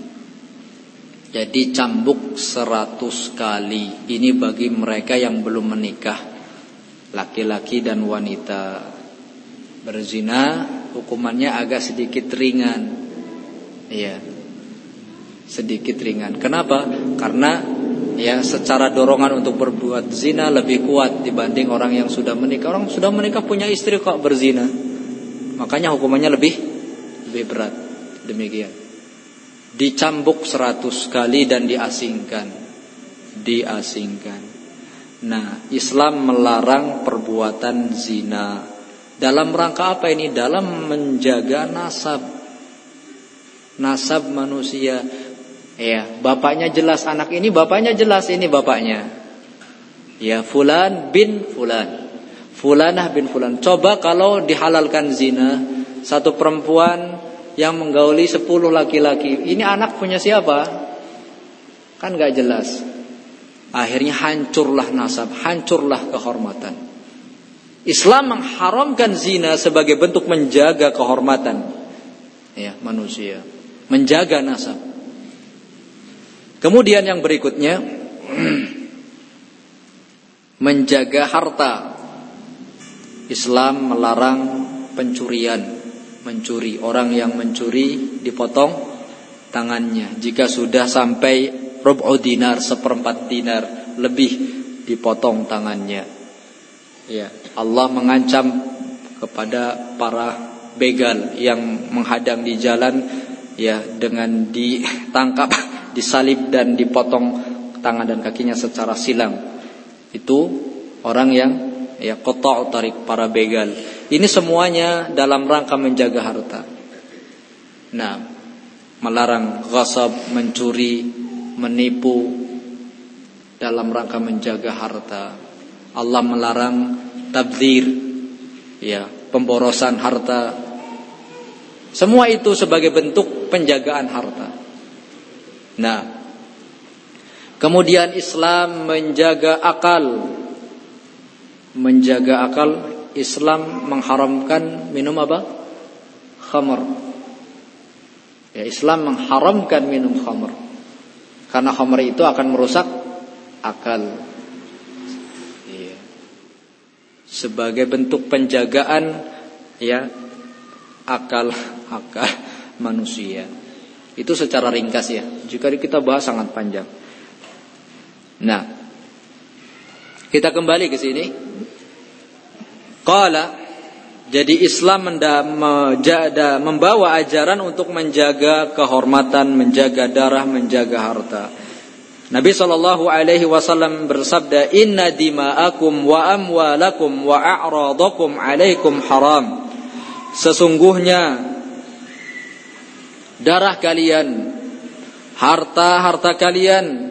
A: Jadi cambuk 100 kali. Ini bagi mereka yang belum menikah, laki-laki dan wanita. Berzina hukumannya agak sedikit ringan. Iya. Sedikit ringan. Kenapa? Karena ya secara dorongan untuk berbuat zina lebih kuat dibanding orang yang sudah menikah. Orang sudah menikah punya istri kok berzina. Makanya hukumannya lebih berat. Demikian. Dicambuk 100 kali dan diasingkan. Nah, Islam melarang perbuatan zina. Dalam rangka apa ini? Dalam menjaga nasab manusia. Ya, bapaknya jelas, anak ini bapaknya jelas, ini bapaknya. Ya, fulan bin fulan, fulanah bin fulan. Coba kalau dihalalkan zina, satu perempuan yang menggauli 10 laki-laki. Ini anak punya siapa? Kan gak jelas. Akhirnya hancurlah nasab, hancurlah kehormatan. Islam mengharamkan zina sebagai bentuk menjaga kehormatan ya manusia, menjaga nasab. Kemudian yang berikutnya menjaga harta. Islam melarang pencurian, mencuri. Orang yang mencuri dipotong tangannya. Jika sudah sampai rub'u dinar, 1/4 dinar lebih, dipotong tangannya. Ya, Allah mengancam kepada para begal yang menghadang di jalan ya dengan ditangkap, disalib dan dipotong tangan dan kakinya secara silang. Itu orang yang ya qata' tarik, para begal. Ini semuanya dalam rangka menjaga harta. Nah, melarang ghasab, mencuri, menipu dalam rangka menjaga harta. Allah melarang tabdzir, ya, pemborosan harta. Semua itu sebagai bentuk penjagaan harta. Nah, kemudian Islam menjaga akal. Menjaga akal, Islam mengharamkan minum apa? Khamr. Ya, Islam mengharamkan minum khamr. Karena khamr itu akan merusak akal. Sebagai bentuk penjagaan ya akal manusia. Itu secara ringkas ya. Jika kita bahas sangat panjang. Nah, kita kembali ke sini. Qala, jadi Islam membawa ajaran untuk menjaga kehormatan, menjaga darah, menjaga harta. Nabi SAW bersabda, Inna dima'akum wa amwalakum wa a'radakum alaikum haram. Sesungguhnya darah kalian, harta kalian,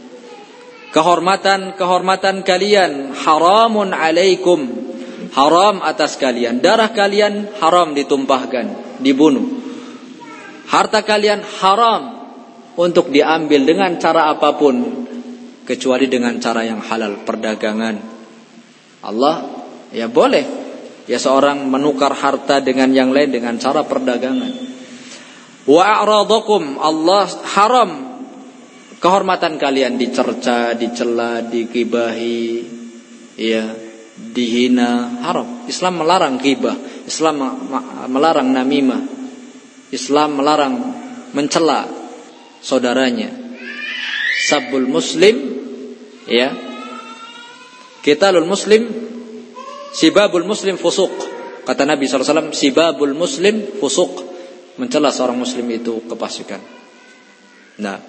A: kehormatan kalian haramun alaikum, haram atas kalian. Darah kalian haram ditumpahkan, dibunuh. Harta kalian haram untuk diambil dengan cara apapun kecuali dengan cara yang halal, perdagangan. Allah ya boleh ya seorang menukar harta dengan yang lain dengan cara perdagangan. Wa a'radakum, Allah haram kehormatan kalian dicerca, dicela, digibahi, ya, dihina, haram. Islam melarang ghibah, Islam melarang namimah, Islam melarang mencela saudaranya. Sabbul muslim ya, qitalul muslim, sibabul muslim fusuq. Kata Nabi SAW, sibabul muslim fusuq, mencela seorang muslim itu kefasikan. Nah,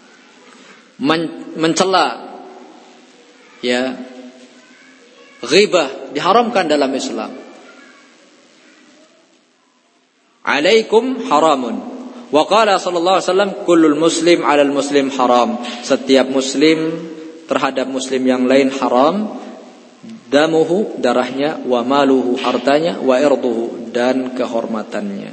A: mencela ya, ghibah diharamkan dalam Islam. Alaikum haramun. Wa qala sallallahu alaihi wasallam, kullul muslim 'alal muslim haram. Setiap muslim terhadap muslim yang lain haram. Damuhu, darahnya, wa maluhu, hartanya, wa irduhu, dan kehormatannya.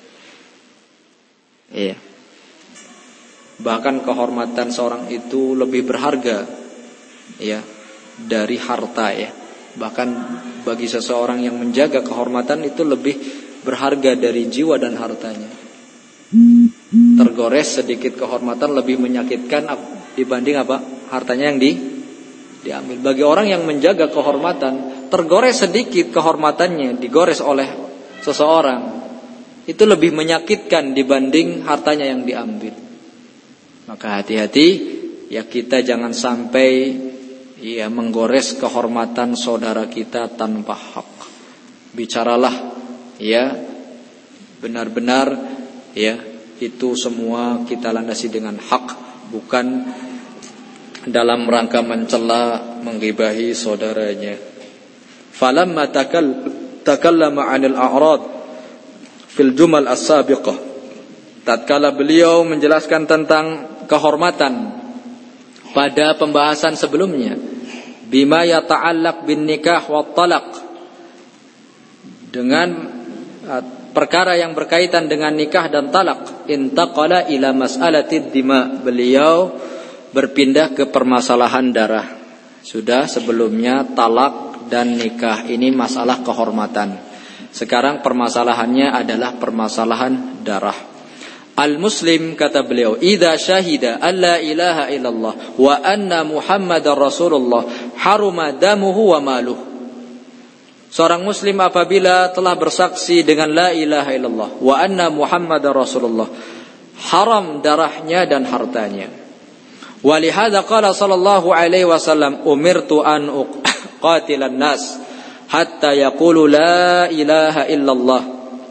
A: Iya. Bahkan kehormatan seorang itu lebih berharga ya dari harta ya. Bahkan bagi seseorang yang menjaga kehormatan itu lebih berharga dari jiwa dan hartanya. Tergores sedikit kehormatan lebih menyakitkan dibanding apa? Hartanya yang diambil. Bagi orang yang menjaga kehormatan, tergores sedikit kehormatannya, digores oleh seseorang, itu lebih menyakitkan dibanding hartanya yang diambil. Maka hati-hati ya, kita jangan sampai ya menggores kehormatan saudara kita tanpa hak. Bicaralah ya benar-benar ya, itu semua kita landasi dengan hak, bukan dalam rangka mencela, menggibahi saudaranya. Falamma takallama 'anil a'rad fil jumal as-sabiqah, tatkala beliau menjelaskan tentang kehormatan pada pembahasan sebelumnya, bima yata'allaq bin nikah wa talaq, dengan perkara yang berkaitan dengan nikah dan talak, intaqala ila mas'alatid dima, beliau berpindah ke permasalahan darah. Sudah sebelumnya talak dan nikah ini masalah kehormatan. Sekarang permasalahannya adalah permasalahan darah. Al-Muslim, kata beliau, idza syahida alla ilaha illallah wa anna Muhammadar Rasulullah haruma damuhu wa maluh. Seorang muslim apabila telah bersaksi dengan la ilaha illallah wa anna Muhammadar Rasulullah, haram darahnya dan hartanya. Walihada qala sallallahu alaihi wasallam, umirtu an uqatilan nas hatta yaqulu la ilaha illallah.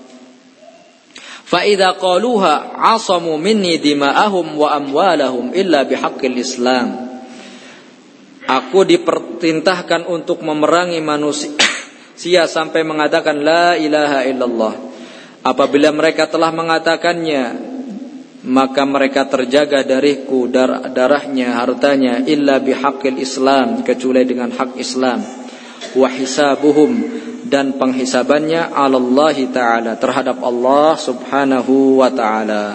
A: فَإِذَا قَالُوهَا عَصَمُوا مِنِّي دِمَاءَهُمْ وَأَمْوَالَهُمْ إِلَّا بِحَقِّ الْإِسْلَامِ. Aku diperintahkan untuk memerangi manusia sampai mengatakan la ilaha illallah. Apabila mereka telah mengatakannya, maka mereka terjaga dariku darahnya, hartanya, illa bihaqqil Islam, kecuali dengan hak Islam. Wa hisabuhum, dan penghisabannya alallahi ta'ala, terhadap Allah subhanahu wa ta'ala.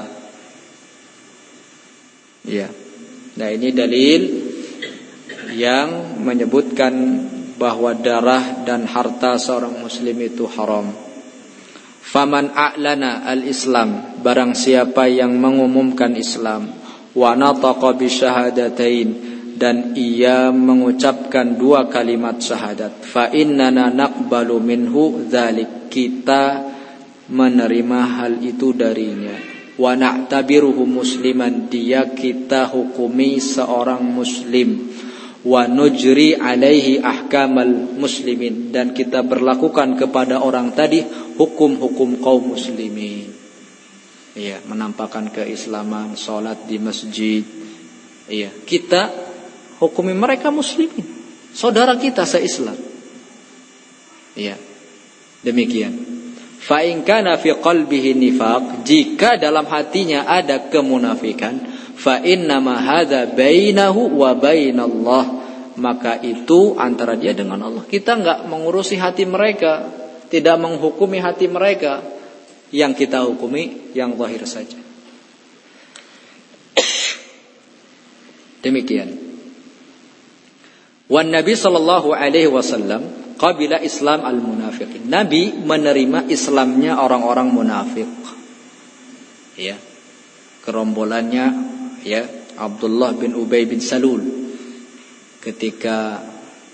A: Ya. Nah, ini dalil yang menyebutkan bahwa darah dan harta seorang muslim itu haram. Faman a'lana al-islam, barang siapa yang mengumumkan Islam, wa nataqa bi syahadatain, dan ia mengucapkan dua kalimat syahadat, fa innana naqbalu minhu dzalik, kita menerima hal itu darinya, wa na'tabiruhu musliman, dia kita hukumi seorang muslim, wa nujri alaihi ahkamal muslimin, dan kita berlakukan kepada orang tadi hukum-hukum kaum muslimin. Iya, menampakkan keislaman, salat di masjid. Iya, kita hukumi mereka muslimin, saudara kita se-Islam. Ya, demikian. Fa in kana fi qalbihi nifaq, jika dalam hatinya ada kemunafikan, fa inna ma hadza bainahu wa bainallah, maka itu antara dia dengan Allah. Kita enggak mengurusi hati mereka, tidak menghukumi hati mereka. Yang kita hukumi yang zahir saja. Demikian. Wan Nabi sallallahu alaihi wasallam qabila Islam al-munafiqin. Nabi menerima Islamnya orang-orang munafik. Ya. Gerombolannya ya, Abdullah bin Ubay bin Salul. Ketika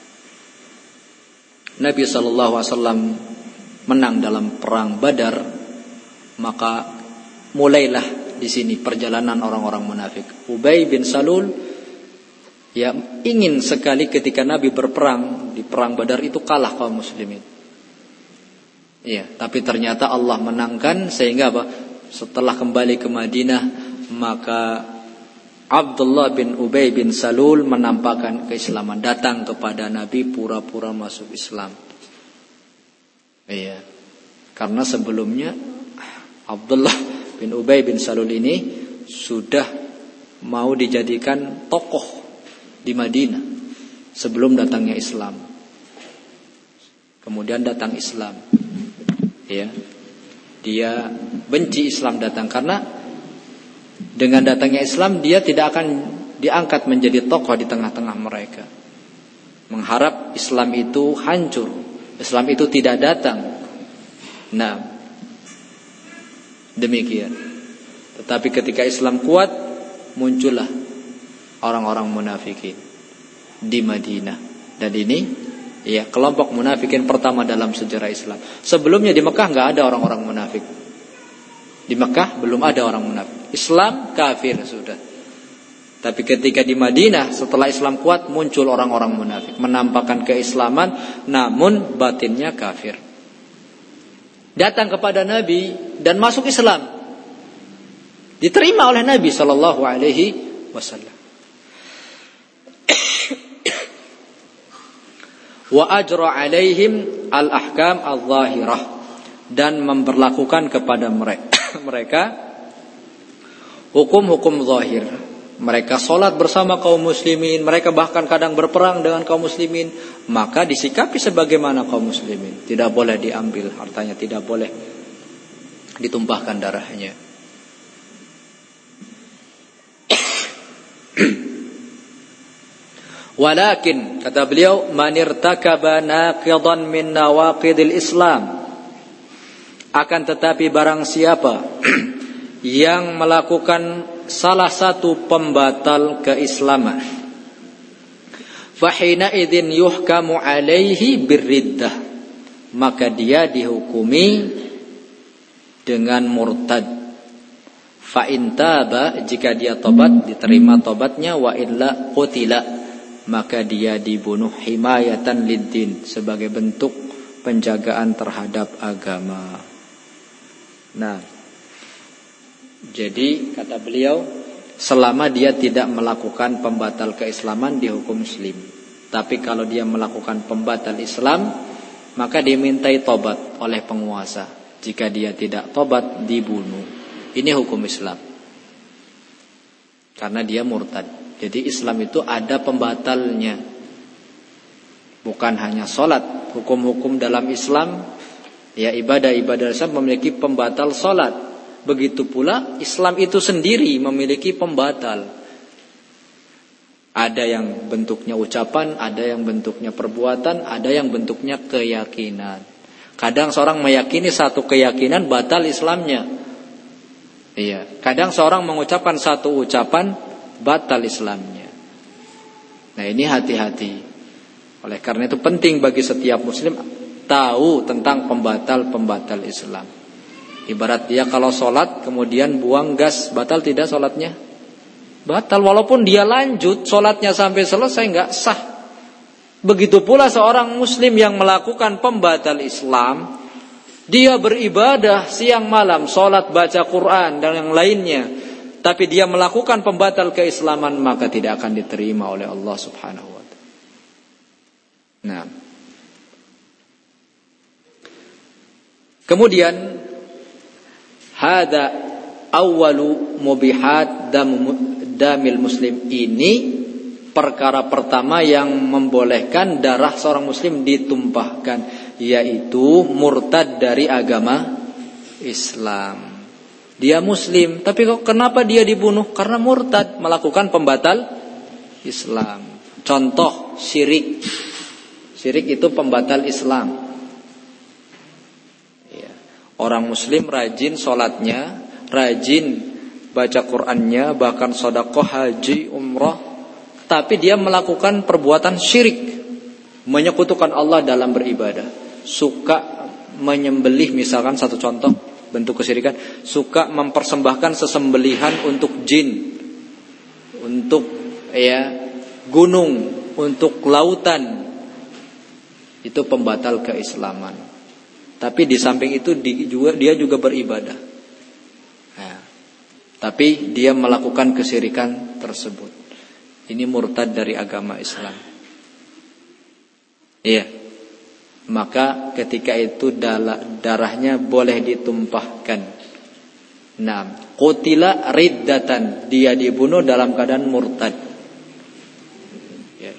A: Nabi sallallahu alaihi wasallam menang dalam perang Badar, maka mulailah di sini perjalanan orang-orang munafik. Ubay bin Salul ya ingin sekali ketika Nabi berperang di perang Badar itu kalah kaum muslimin. Iya, tapi ternyata Allah menangkan sehingga apa? Setelah kembali ke Madinah, maka Abdullah bin Ubay bin Salul menampakkan keislaman, datang kepada Nabi pura-pura masuk Islam. Iya. Karena sebelumnya Abdullah bin Ubay bin Salul ini sudah mau dijadikan tokoh di Madinah sebelum datangnya Islam. Kemudian datang Islam. Ya. Dia benci Islam datang karena dengan datangnya Islam dia tidak akan diangkat menjadi tokoh di tengah-tengah mereka. Mengharap Islam itu hancur, Islam itu tidak datang. Nah, demikian. Tetapi ketika Islam kuat, muncullah orang-orang munafikin di Madinah. Dan ini ya kelompok munafikin pertama dalam sejarah Islam. Sebelumnya di Mekah enggak ada orang-orang munafik. Di Mekah belum ada orang munafik. Islam kafir sudah. Tapi ketika di Madinah setelah Islam kuat, muncul orang-orang munafik, menampakkan keislaman namun batinnya kafir. Datang kepada Nabi dan masuk Islam. Diterima oleh Nabi sallallahu alaihi wasallam. Wa ajra alaihim al-ahkam al-zahirah, dan memberlakukan kepada mereka hukum-hukum zahir. Mereka sholat bersama kaum muslimin, mereka bahkan kadang berperang dengan kaum muslimin, maka disikapi sebagaimana kaum muslimin. Tidak boleh diambil hartanya, tidak boleh ditumpahkan darahnya. Walakin, kata beliau, man irtakaba naqidan min nawaqidil Islam, akan tetapi barang siapa yang melakukan salah satu pembatal keislaman, fahina idzin yuhkamu alaihi birriddah, maka dia dihukumi dengan murtad. Fa in taba, jika dia tobat diterima tobatnya, wa illa qutila, maka dia dibunuh himayatan liddin, sebagai bentuk penjagaan terhadap agama. Nah, jadi kata beliau, selama dia tidak melakukan pembatal keislaman dihukum muslim. Tapi kalau dia melakukan pembatal Islam, maka dimintai tobat oleh penguasa. Jika dia tidak tobat, dibunuh. Ini hukum Islam, karena dia murtad. Jadi Islam itu ada pembatalnya, bukan hanya sholat. Hukum-hukum dalam Islam, ya ibadah-ibadah Islam memiliki pembatal sholat. Begitu pula Islam itu sendiri memiliki pembatal. Ada yang bentuknya ucapan, ada yang bentuknya perbuatan, ada yang bentuknya keyakinan. Kadang seorang meyakini satu keyakinan, batal Islamnya. Iya, kadang seorang mengucapkan satu ucapan, batal Islamnya. Nah, ini hati-hati. Oleh karena itu penting bagi setiap muslim tahu tentang pembatal-pembatal Islam. Ibarat dia kalau sholat kemudian buang gas, batal tidak sholatnya? Batal, walaupun dia lanjut sholatnya sampai selesai, nggak sah. Begitu pula seorang muslim yang melakukan pembatal Islam, dia beribadah siang malam, sholat, baca Quran dan yang lainnya, tapi dia melakukan pembatal keislaman, maka tidak akan diterima oleh Allah Subhanahu wa ta'ala. Nah, kemudian hada awwalu mubihat damil muslim, ini perkara pertama yang membolehkan darah seorang muslim ditumpahkan, yaitu murtad dari agama Islam. Dia muslim, tapi kok kenapa dia dibunuh? Karena murtad, melakukan pembatal Islam. Contoh syirik. Syirik itu pembatal Islam. Ya. Orang muslim rajin sholatnya, rajin baca Qur'annya, bahkan sedekah, haji, umrah, tapi dia melakukan perbuatan syirik, menyekutukan Allah dalam beribadah. Suka menyembelih, misalkan satu contoh bentuk kesyirikan, suka mempersembahkan sesembelihan untuk jin, untuk gunung, untuk lautan. Itu pembatal keislaman. Tapi di samping itu dia juga beribadah. Nah, tapi dia melakukan kesyirikan tersebut. Ini murtad dari agama Islam. Iya. Maka ketika itu darahnya boleh ditumpahkan. Nah, qutila riddatan, dia dibunuh dalam keadaan murtad. Ya.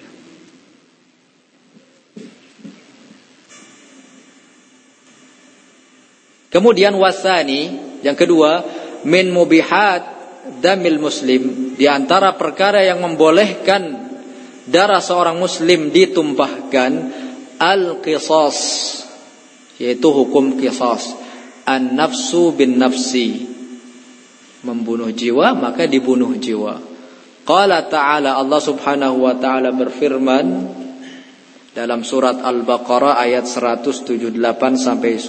A: Kemudian wasani, yang kedua, min mubihat damil muslim, di antara perkara yang membolehkan darah seorang muslim ditumpahkan, al-qisas, yaitu hukum qisas. An-nafsu bin nafsi, membunuh jiwa maka dibunuh jiwa. Qala ta'ala, Allah subhanahu wa ta'ala berfirman dalam surat Al-Baqarah ayat 178 sampai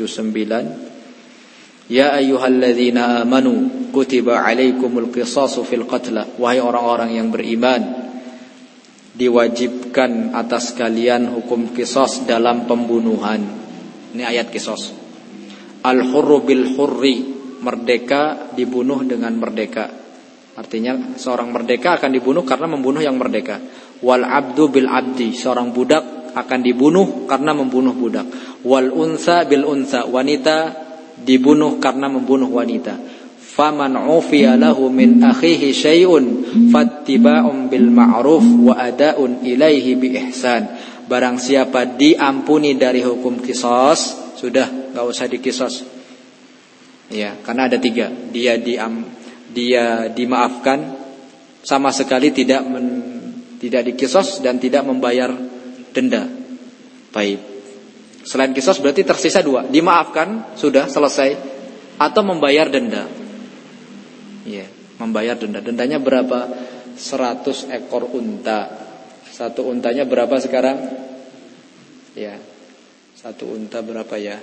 A: 79, ya ayyuhalladzina amanu kutiba alaikumul qisasu fil qatla, wahai orang-orang yang beriman, diwajibkan atas kalian hukum qisas dalam pembunuhan. Ini ayat qisas. Al-hurru bil hurri, merdeka dibunuh dengan merdeka. Artinya seorang merdeka akan dibunuh karena membunuh yang merdeka. Wal abdu bil abdi, seorang budak akan dibunuh karena membunuh budak. Wal unsa bil unsa, wanita dibunuh karena membunuh wanita. Faman ufiya lahu min akhihi syai'un fattiba'un bil ma'ruf wa ada'un ilaihi bi ihsan. Barang siapa diampuni dari hukum qisas, sudah enggak usah diqisas. Ya, karena ada 3. Dia dimaafkan sama sekali, tidak dikisos dan tidak membayar denda. Baik. Selain kisos berarti tersisa 2. Dimaafkan, sudah selesai, atau membayar denda. Ya, membayar denda. Dendanya berapa? 100 ekor unta. Satu untanya berapa sekarang? Ya, satu unta berapa ya?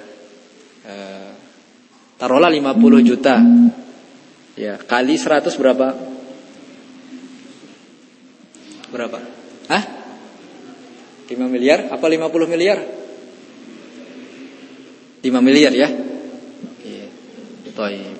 A: Taruhlah 50 juta. Ya, kali 100 berapa? Berapa? Hah? 5 miliar? Apa 50 miliar? 5 miliar ya? Iya. Baik.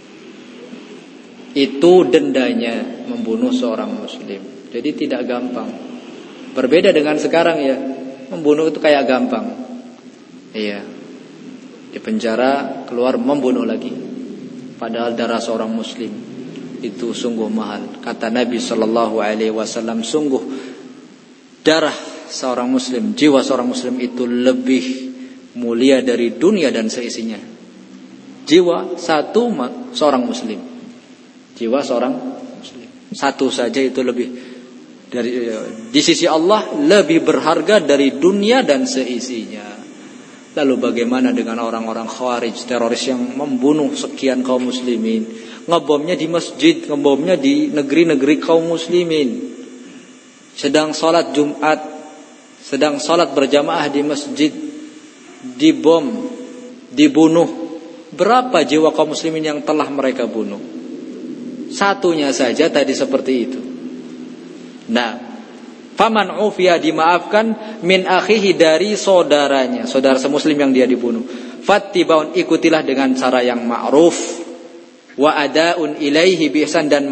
A: Itu dendanya membunuh seorang muslim. Jadi tidak gampang. Berbeda dengan sekarang ya. Membunuh itu kayak gampang. Iya. Di penjara, keluar membunuh lagi. Padahal darah seorang muslim itu sungguh mahal. Kata Nabi SAW, sungguh darah seorang muslim, jiwa seorang muslim itu lebih mulia dari dunia dan seisinya. Jiwa seorang muslim. Jiwa seorang muslim satu saja itu lebih dari, di sisi Allah lebih berharga dari dunia dan seisinya. Lalu bagaimana dengan orang-orang khawarij, teroris yang membunuh sekian kaum muslimin, ngebomnya di masjid, ngebomnya di negeri-negeri kaum muslimin. Sedang salat Jumat, sedang salat berjamaah di masjid, dibom, dibunuh. Berapa jiwa kaum muslimin yang telah mereka bunuh? Satunya saja tadi seperti itu. Nah, faman ufiya, dimaafkan, min akhihi, dari saudaranya, saudara semuslim yang dia dibunuh. Fattibaun, ikutilah dengan cara yang ma'ruf, wa adaun ilaihi bi ihsan, dan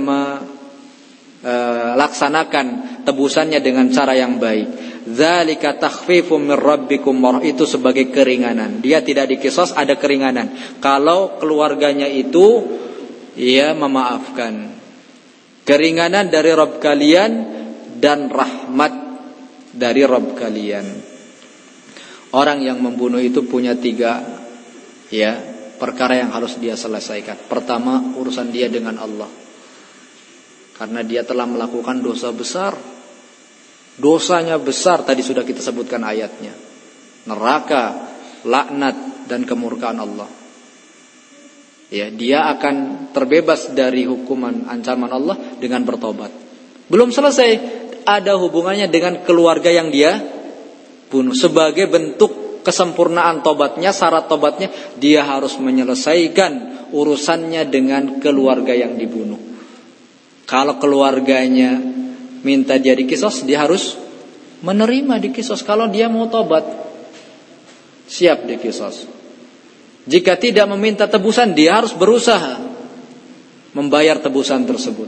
A: laksanakan tebusannya dengan cara yang baik. Dzalika takhfifum mir rabbikum, itu sebagai keringanan. Dia tidak dikisos, ada keringanan. Kalau keluarganya itu ia memaafkan. Keringanan dari Rabb kalian dan rahmat dari Rabb kalian. Orang yang membunuh itu punya 3 perkara yang harus dia selesaikan. Pertama, urusan dia dengan Allah. Karena dia telah melakukan dosa besar. Dosanya besar, tadi sudah kita sebutkan ayatnya. Neraka, laknat, dan kemurkaan Allah. Ya, dia akan terbebas dari hukuman ancaman Allah dengan bertobat. Belum selesai, ada hubungannya dengan keluarga yang dia bunuh. Sebagai bentuk kesempurnaan tobatnya, syarat tobatnya, dia harus menyelesaikan urusannya dengan keluarga yang dibunuh. Kalau keluarganya minta dia dikisos, dia harus menerima dikisos. Kalau dia mau tobat, siap dikisos. Jika tidak meminta tebusan, dia harus berusaha membayar tebusan tersebut.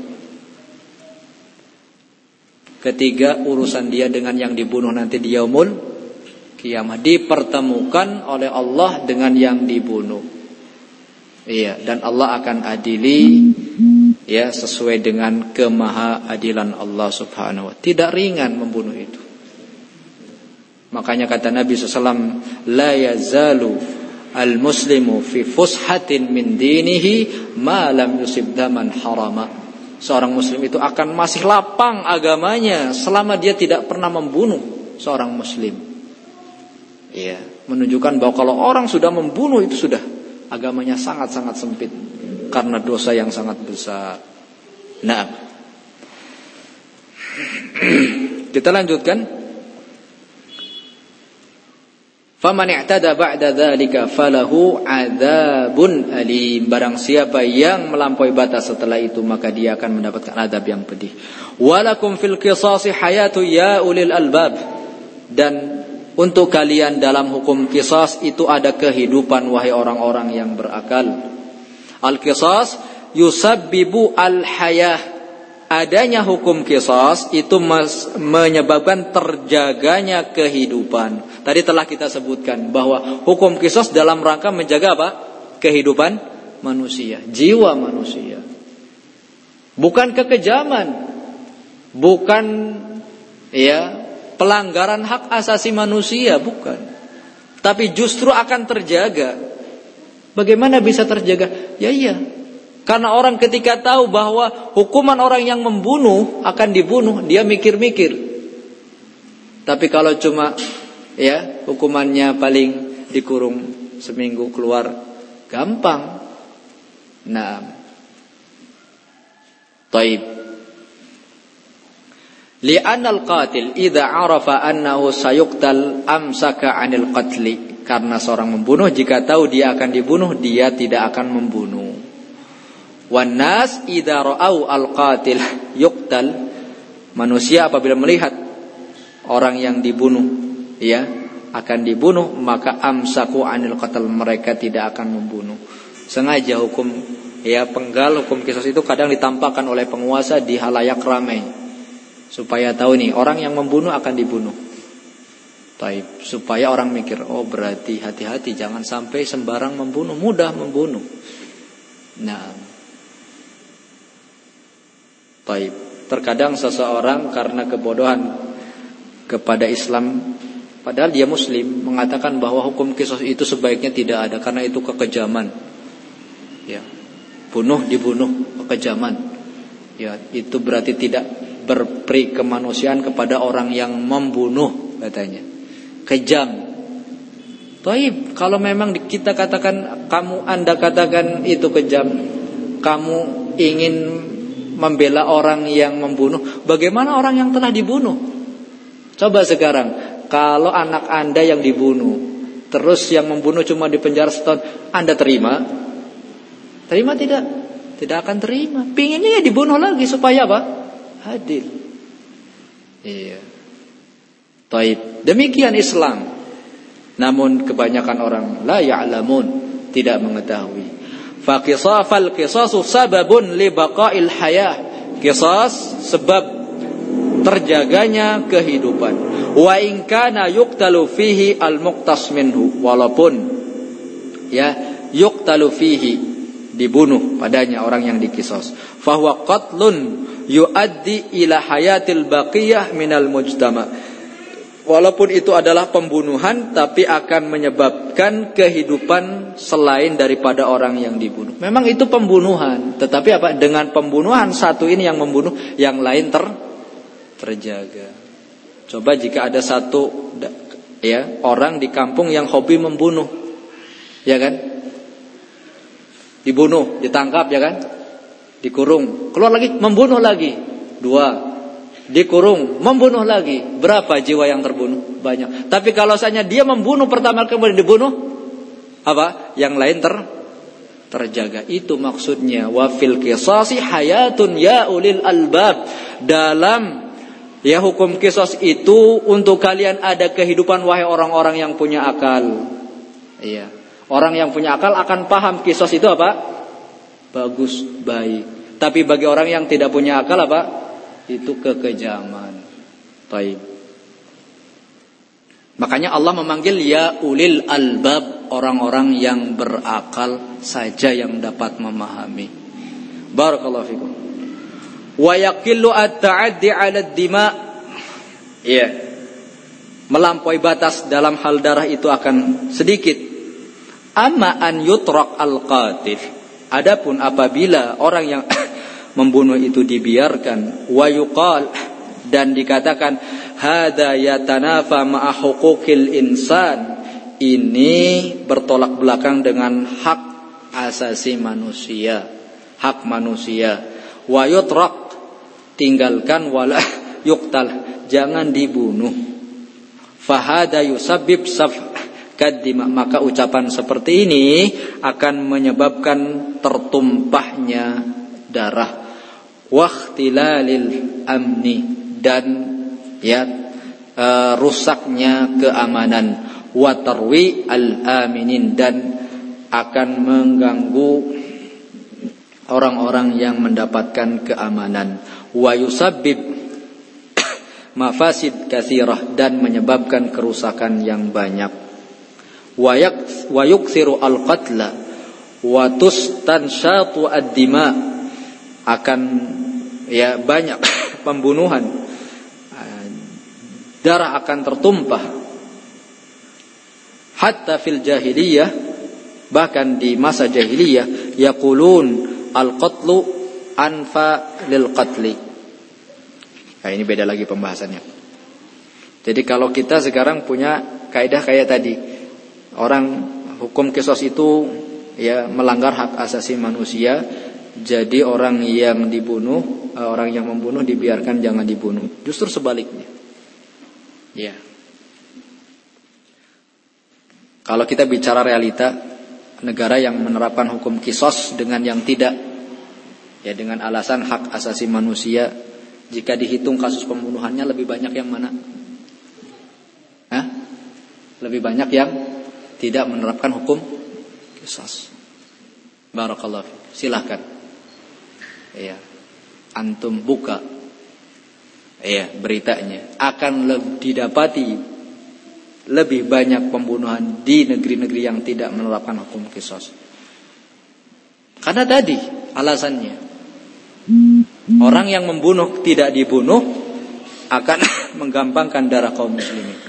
A: Ketiga, urusan dia dengan yang dibunuh nanti di yaumul qiyamah, dipertemukan oleh Allah dengan yang dibunuh. Iya, dan Allah akan adili sesuai dengan kemahaadilan Allah Subhanahu wa ta'ala. Tidak ringan membunuh itu. Makanya kata Nabi SAW, la yazalu al-muslimu fi fushatin min dinihi ma lam yusib daman harama. Seorang muslim itu akan masih lapang agamanya selama dia tidak pernah membunuh seorang muslim. Iya, menunjukkan bahwa kalau orang sudah membunuh itu sudah agamanya sangat-sangat sempit karena dosa yang sangat besar. Nah, kita lanjutkan. Faman i'tada ba'da dzalika falahu 'adzabun alim. Barang siapa yang melampaui batas setelah itu, maka dia akan mendapatkan azab yang pedih. Walakum fil qisasi hayatu ya ulil albab. Dan untuk kalian dalam hukum qisas itu ada kehidupan, wahai orang-orang yang berakal. Al-qisas yusabbibu al-hayah. Adanya hukum qisas itu menyebabkan terjaganya kehidupan. Tadi telah kita sebutkan bahwa hukum qisas dalam rangka menjaga apa? Kehidupan manusia, jiwa manusia. Bukan kekejaman, bukan pelanggaran hak asasi manusia, bukan. Tapi justru akan terjaga Bagaimana bisa terjaga? Ya iya. Karena orang ketika tahu bahwa hukuman orang yang membunuh akan dibunuh, dia mikir-mikir. Tapi kalau cuma ya hukumannya paling dikurung seminggu keluar, gampang. Nah, taib. Li'anna al-qatil idza 'arafa annahu sayuqtal amsaka 'anil qatli. Karena seorang membunuh jika tahu dia akan dibunuh, dia tidak akan membunuh. Wan nas idza ra'au al-qatil yuqtal. Manusia apabila melihat orang yang dibunuh ya akan dibunuh, maka amsaku 'anil qatl, mereka tidak akan membunuh. Sengaja hukum ya penggal, hukum qisas itu kadang ditampakkan oleh penguasa di halayak ramai supaya tahu nih orang yang membunuh akan dibunuh. Taib, supaya orang mikir, oh berarti hati-hati jangan sampai sembarang membunuh, mudah membunuh. Nah, taib. Terkadang seseorang karena kebodohan kepada Islam, padahal dia muslim, mengatakan bahwa hukum qisas itu sebaiknya tidak ada karena itu kekejaman. Ya. Bunuh dibunuh, kekejaman. Ya, itu berarti tidak berperi kemanusiaan kepada orang yang membunuh, katanya. Kejam. Taib, kalau memang kita katakan, Anda katakan itu kejam, kamu ingin membela orang yang membunuh, bagaimana orang yang telah dibunuh? Coba sekarang, kalau anak Anda yang dibunuh, terus yang membunuh cuma dipenjara setahun, Anda terima? Terima tidak? Tidak akan terima. Pinginnya ya dibunuh lagi supaya apa? Adil. Iya. Taib. Demikian Islam. Namun kebanyakan orang la ya'lamun, tidak mengetahui. Fa qisafal qisasu sababun li baqa'il hayah. Qisas sebab terjaganya kehidupan. Wa in kana yuqtalu fihi al-muqtas minhu, walaupun ya yuqtalu fihi dibunuh padanya orang yang dikisos. Fa huwa qatlun yuaddi ila hayatil baqiyah minal mujtama. Walaupun itu adalah pembunuhan, tapi akan menyebabkan kehidupan selain daripada orang yang dibunuh. Memang itu pembunuhan, tetapi apa? Dengan pembunuhan satu ini yang membunuh, yang lain terjaga. Coba jika ada satu ya orang di kampung yang hobi membunuh, ya kan? Dibunuh, ditangkap, ya kan? Dikurung, keluar lagi, membunuh lagi. 2. Dikurung, membunuh lagi. Berapa jiwa yang terbunuh? Banyak. Tapi kalau misalnya dia membunuh pertama kemudian dibunuh, apa? Yang lain terjaga. Itu maksudnya wa fil qisasi hayatun ya ulil albab. Dalam ya hukum qisas itu untuk kalian ada kehidupan wahai orang-orang yang punya akal. Iya. Orang yang punya akal akan paham qisas itu apa? Bagus, baik. Tapi bagi orang yang tidak punya akal apa? Itu kekejaman. Baik. Makanya Allah memanggil ya ulil albab, orang-orang yang berakal saja yang dapat memahami. Barakallahu fikum. Wa yaqillu at-ta'addi 'ala ad-dima'. Iya. Melampaui batas dalam hal darah itu akan sedikit. Amma an yutrak al-qatil. Adapun apabila orang yang membunuh itu dibiarkan, wa yuqal, dan dikatakan hadza yatanafa ma'a huquqil insan, ini bertolak belakang dengan hak asasi manusia, hak manusia. Wa yutrak, tinggalkan, wala yuqtal, jangan dibunuh. Fahada yusabbib safkad-dima, maka ucapan seperti ini akan menyebabkan tertumpahnya darah. Wakhtilalil amni, dan ya rusaknya keamanan. Watarwi al-aminin, dan akan mengganggu orang-orang yang mendapatkan keamanan. Wa yusabbib mafasid katsirah, dan menyebabkan kerusakan yang banyak. Wa yuksiru al-qatla wa tustanshatu ad-dima, akan ya banyak pembunuhan, darah akan tertumpah. Hatta fil jahiliyah, Bahkan di masa jahiliyah yaqulun al-qatlu anfa lil qatli. Nah, ini beda lagi pembahasannya. Jadi kalau kita sekarang punya kaidah kayak tadi, orang hukum qisas itu ya melanggar hak asasi manusia, jadi orang yang dibunuh, orang yang membunuh dibiarkan jangan dibunuh. Justru sebaliknya. Ya. Kalau kita bicara realita, negara yang menerapkan hukum qisas dengan yang tidak, ya dengan alasan hak asasi manusia, jika dihitung kasus pembunuhannya lebih banyak yang mana? Hah? Lebih banyak yang tidak menerapkan hukum qisas. Barakallahu fiik. Silakan. Ya. Antum buka ya beritanya, akan didapati lebih banyak pembunuhan di negeri-negeri yang tidak menerapkan hukum qisas. Karena tadi alasannya, orang yang membunuh tidak dibunuh akan menggampangkan darah kaum muslimin.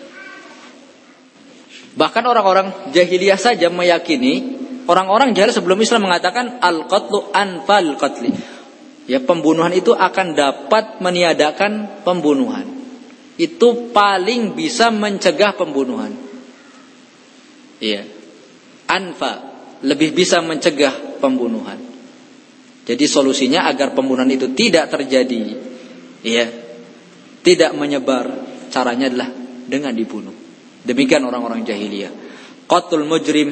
A: Bahkan orang-orang jahiliyah saja meyakini, orang-orang jahil sebelum Islam mengatakan al-qatlu anfal qatli. Ya, pembunuhan itu akan dapat meniadakan pembunuhan. Itu paling bisa mencegah pembunuhan. Iya. Anfa, lebih bisa mencegah pembunuhan. Jadi solusinya agar pembunuhan itu tidak terjadi, iya, tidak menyebar, caranya adalah dengan dibunuh. Demikian orang-orang jahiliyah. Qatlul mujrim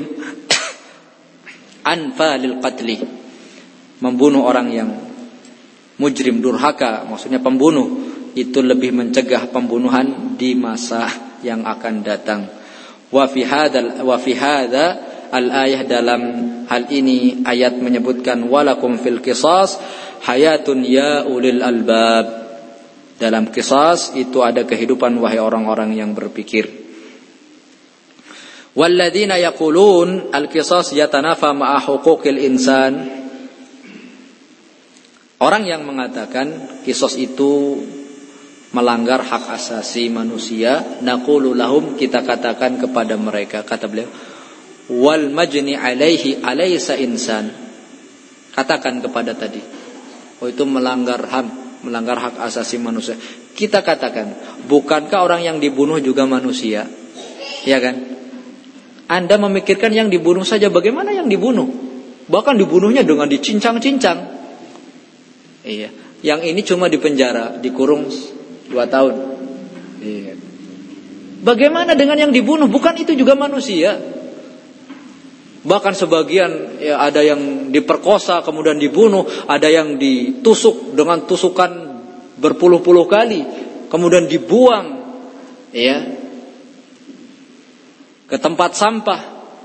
A: anfa lil qatli. Membunuh orang yang mujrim, durhaka, maksudnya pembunuh, itu lebih mencegah pembunuhan di masa yang akan datang. Wa fi hadza al-ayah, dalam hal ini ayat menyebutkan walakum fil qisas hayatun ya ulil albab. Dalam qisas itu ada kehidupan wahai orang-orang yang berpikir. Walladzina yaqulun al-qisas yatanafa ma'a huquqil insan. Orang yang mengatakan qisas itu melanggar hak asasi manusia, naqulu lahum, kita katakan kepada mereka, kata beliau, wal majni alaihi alaysa insan. Katakan kepada tadi, oh itu melanggar HAM, melanggar hak asasi manusia. Kita katakan, bukankah orang yang dibunuh juga manusia? Ya kan? Anda memikirkan yang dibunuh saja, bagaimana yang dibunuh? Bahkan dibunuhnya dengan dicincang-cincang. Iya, yang ini cuma dipenjara, dikurung 2 tahun. Iya. Bagaimana dengan yang dibunuh? Bukan itu juga manusia? Bahkan sebagian ya, ada yang diperkosa kemudian dibunuh, ada yang ditusuk dengan tusukan berpuluh-puluh kali, kemudian dibuang ya ke tempat sampah.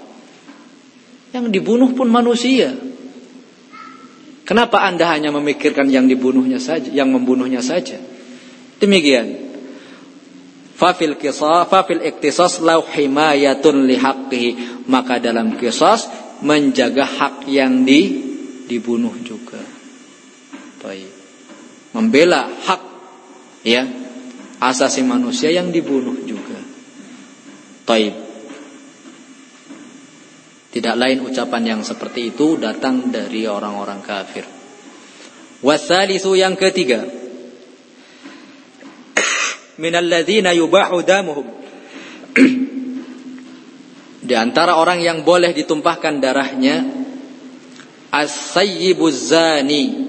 A: Yang dibunuh pun manusia. Kenapa Anda hanya memikirkan yang dibunuhnya saja, yang membunuhnya saja? Demikian. Fa fil iktisas law himayatun li haqqihi, maka dalam qisas menjaga hak yang dibunuh juga. Baik. Membela hak ya asasi manusia yang dibunuh juga. Baik. Tidak lain ucapan yang seperti itu datang dari orang-orang kafir. Wasalisu, yang ketiga, minal ladzina yubahu damuhum. Di antara orang yang boleh ditumpahkan darahnya, as-sayyibuz zani,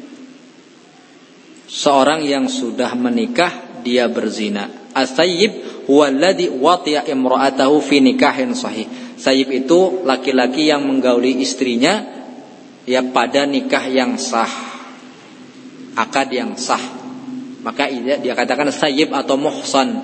A: seorang yang sudah menikah dia berzina. As-sayyib huwa alladhi wati'a imra'atahu fi nikahin sahih. Sayyib itu laki-laki yang menggauli istrinya ya pada nikah yang sah, akad yang sah. Maka dia katakan sayyib atau muhsan.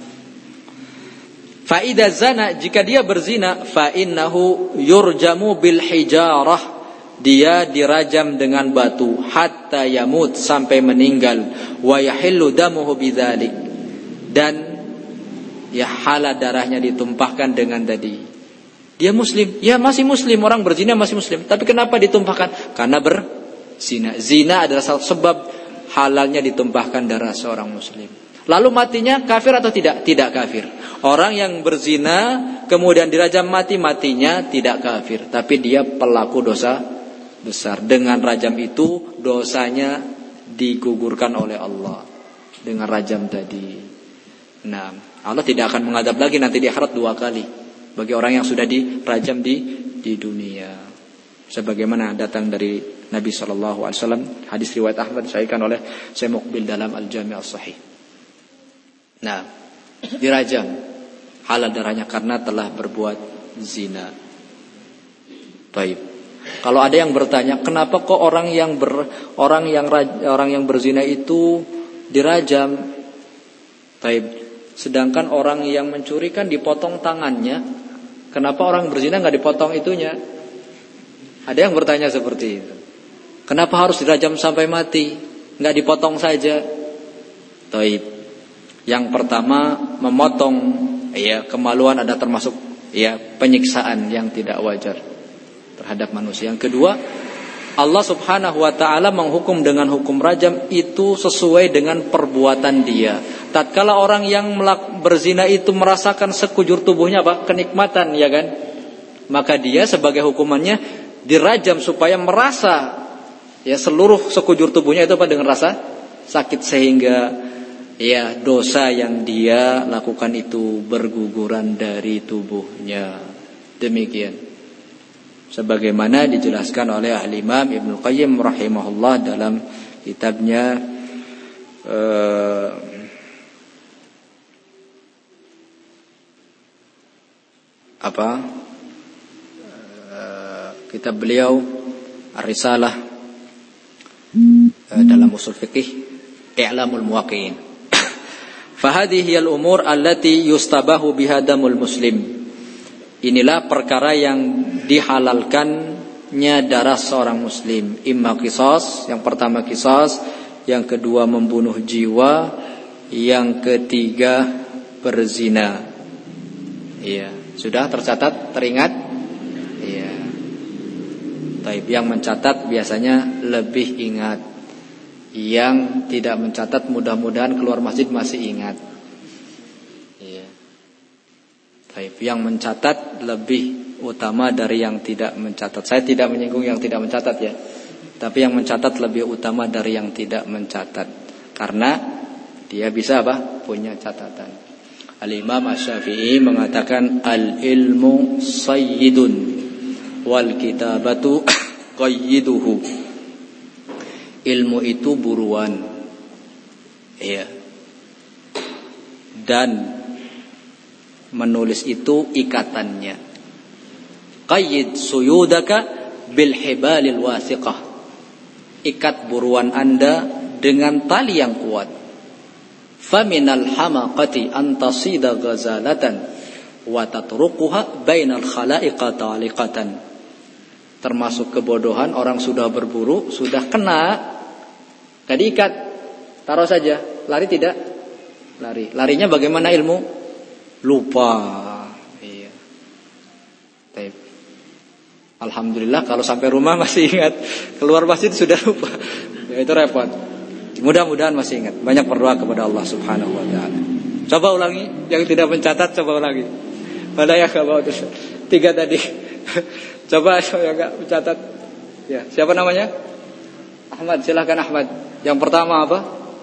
A: Fa idza zana, jika dia berzina, fa innahu yurjamu bil hijarah, dia dirajam dengan batu hatta yamut, sampai meninggal. Wa yahillu damuhu bidzalik, dan ya halal darahnya ditumpahkan dengan tadi. Dia muslim, ya masih muslim, orang berzina masih muslim, tapi kenapa ditumpahkan? Karena berzina. Zina adalah salah sebab halalnya ditumpahkan darah seorang muslim. Lalu matinya kafir atau tidak? Tidak kafir. Orang yang berzina kemudian dirajam mati, matinya tidak kafir, tapi dia pelaku dosa besar. Dengan rajam itu dosanya digugurkan oleh Allah dengan rajam tadi. Nah, Allah tidak akan mengadab lagi nanti di akhirat 2 kali bagi orang yang sudah dirajam di dunia. Sebagaimana datang dari Nabi SAW, hadis riwayat Ahmad disahihkan oleh Syekh Muqbil dalam Al-Jami' As-Sahih. Nah, dirajam halal darahnya karena telah berbuat zina. Baik. Kalau ada yang bertanya, kenapa kok orang yang berzina itu dirajam? Baik. Sedangkan orang yang mencuri kan dipotong tangannya. Kenapa orang berzina nggak dipotong itunya? Ada yang bertanya seperti itu. Kenapa harus dirajam sampai mati? Nggak dipotong saja? Baik. Yang pertama, memotong kemaluan ada termasuk penyiksaan yang tidak wajar terhadap manusia. Yang kedua, Allah Subhanahu wa taala menghukum dengan hukum rajam itu sesuai dengan perbuatan dia. Tatkala orang yang berzina itu merasakan sekujur tubuhnya kenikmatan, ya kan? Maka dia sebagai hukumannya dirajam supaya merasa seluruh sekujur tubuhnya itu dengan rasa sakit, sehingga dosa yang dia lakukan itu berguguran dari tubuhnya. Demikian sebagaimana dijelaskan oleh Al-Imam Ibnu Qayyim rahimahullah dalam kitabnya kitab beliau Ar-Risalah dalam usul fiqih I'lamul Muwaqqi'in. Fahadhihi al-umur allati yustabahu biha damul muslim. Inilah perkara yang dihalalkannya darah seorang muslim. Imma qisas, yang pertama qisas, yang kedua membunuh jiwa, yang ketiga berzina. Iya, sudah tercatat, teringat? Iya. Taib, yang mencatat biasanya lebih ingat. Yang tidak mencatat mudah-mudahan keluar masjid masih ingat. Iya. Taib, yang mencatat lebih utama dari yang tidak mencatat. Saya tidak menyinggung yang tidak mencatat ya. Tapi yang mencatat lebih utama dari yang tidak mencatat. Karena dia bisa punya catatan. Al-Imam Asy-Syafi'i mengatakan al-ilmu sayyidun wal kitabatu qayyiduhu. Ilmu itu buruan. Iya. Dan menulis itu ikatannya. Qayyid suyudaka bil hibalil wasiqah. Ikat buruan Anda dengan tali yang kuat. Faminal hamaqati an tasida ghazalatan wa tatruquha bainal khalaiqa taliqatan. Termasuk kebodohan, orang sudah berburu, sudah kena, gak diikat, taruh saja. Lari tidak? Lari. Larinya bagaimana ilmu? Lupa. Iya. Taib. Alhamdulillah kalau sampai rumah masih ingat. Keluar masjid sudah lupa. Ya, itu repot. Mudah-mudahan masih ingat. Banyak berdoa kepada Allah Subhanahu wa taala. Coba ulangi, yang tidak mencatat coba ulangi. Pada ya kalau 3 tadi. Coba yang enggak mencatat. Ya, siapa namanya? Ahmad, silakan Ahmad. Yang pertama apa?